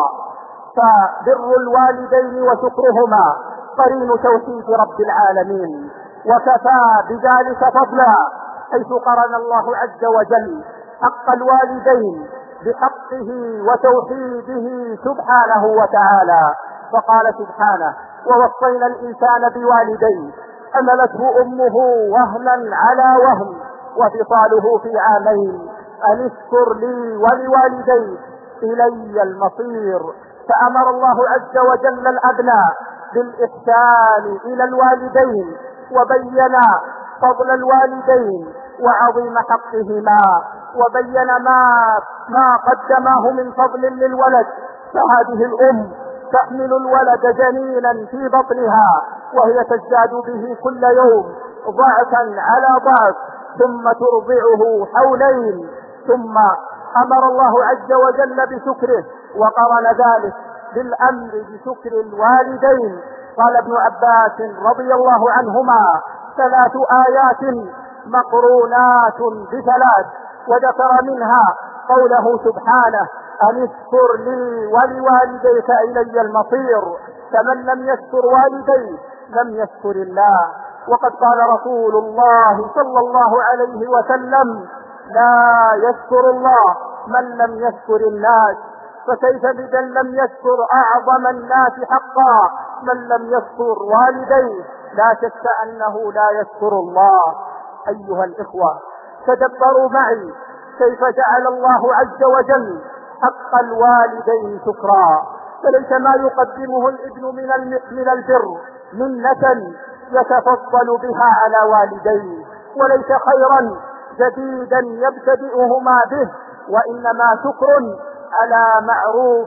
فبر الوالدين وشكرهما قرين توحيد رب العالمين، وكفى بذلك فضلا، حيث قرن الله عز وجل حق الوالدين بحقه وتوحيده سبحانه وتعالى، فقال سبحانه: ووصينا الإنسان بوالديه حملته أمه وهنا على وهن وفصاله في عامين أن اشكر لي ولوالديك إلي المصير. فأمر الله عز وجل الأبناء بالإحسان إلى الوالدين، وبين فضل الوالدين وعظيم حقهما، وبين ما قدماه من فضل للولد. فهذه الأم تحمل الولد جنينا في بطنها وهي تزداد به كل يوم ضعفا على ضعف، ثم ترضعه حولين، ثم أمر الله عز وجل بشكره وقرن ذلك بالأمر بشكر الوالدين. قال ابن عباس رضي الله عنهما: 3 آيات مقرونات ب3، وذكر منها قوله سبحانه: أن اشكر لي ولوالديك إلي المصير. فمن لم يشكر والديه لم يشكر الله. وقد قال رسول الله صلى الله عليه وسلم: لا يشكر الله من لم يشكر الناس. فكيف بمن لم يشكر أعظم الناس حقا من لم يشكر والديه؟ لا شك أنه لا يشكر الله. أيها الإخوة، تدبروا معي كيف جعل الله عز وجل حق الوالدين شكرا. فليس ما يقدمه الابن من البر منة يتفضل بها على والديه، وليس خيرا جديدا يبتدئهما به، وإنما شكر على معروف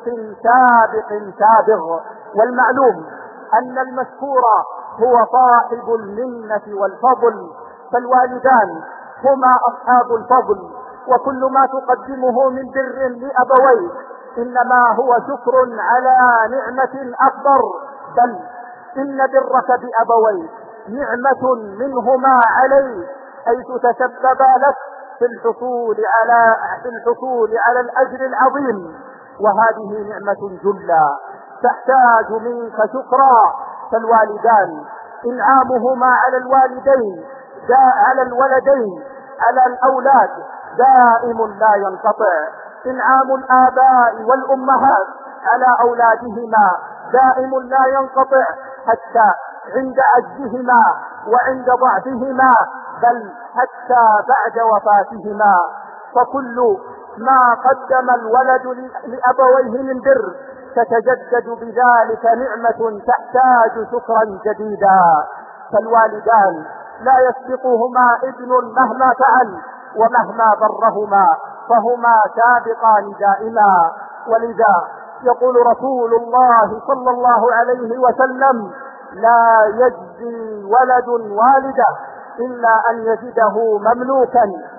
سابغ. والمعلوم أن المشكور هو صاحب المنة والفضل، فالوالدان هما أصحاب الفضل، وكل ما تقدمه من بر لأبويك إنما هو شكر على نعمة أكبر، بل إن برك بأبويك نعمة منهما عليك، حيث تسبب لك في الحصول على الأجر العظيم، وهذه نعمة جلة تحتاج منك شكرا. فالوالدان إنعامهما على الولدين على الأولاد دائم لا ينقطع. إنعام الآباء والأمهات على أولادهما دائم لا ينقطع، حتى عند عجزهما وعند ضعفهما، بل حتى بعد وفاتهما. فكل ما قدم الولد لأبويه من بر تتجدد بذلك نعمة تحتاج شكرا جديدا. فالوالدان لا يسبقهما ابن مهما فعل ومهما برهما، فهما سابقان دائما. ولذا يقول رسول الله صلى الله عليه وسلم: لا يجزي ولد والده إلا أن يجده مملوكا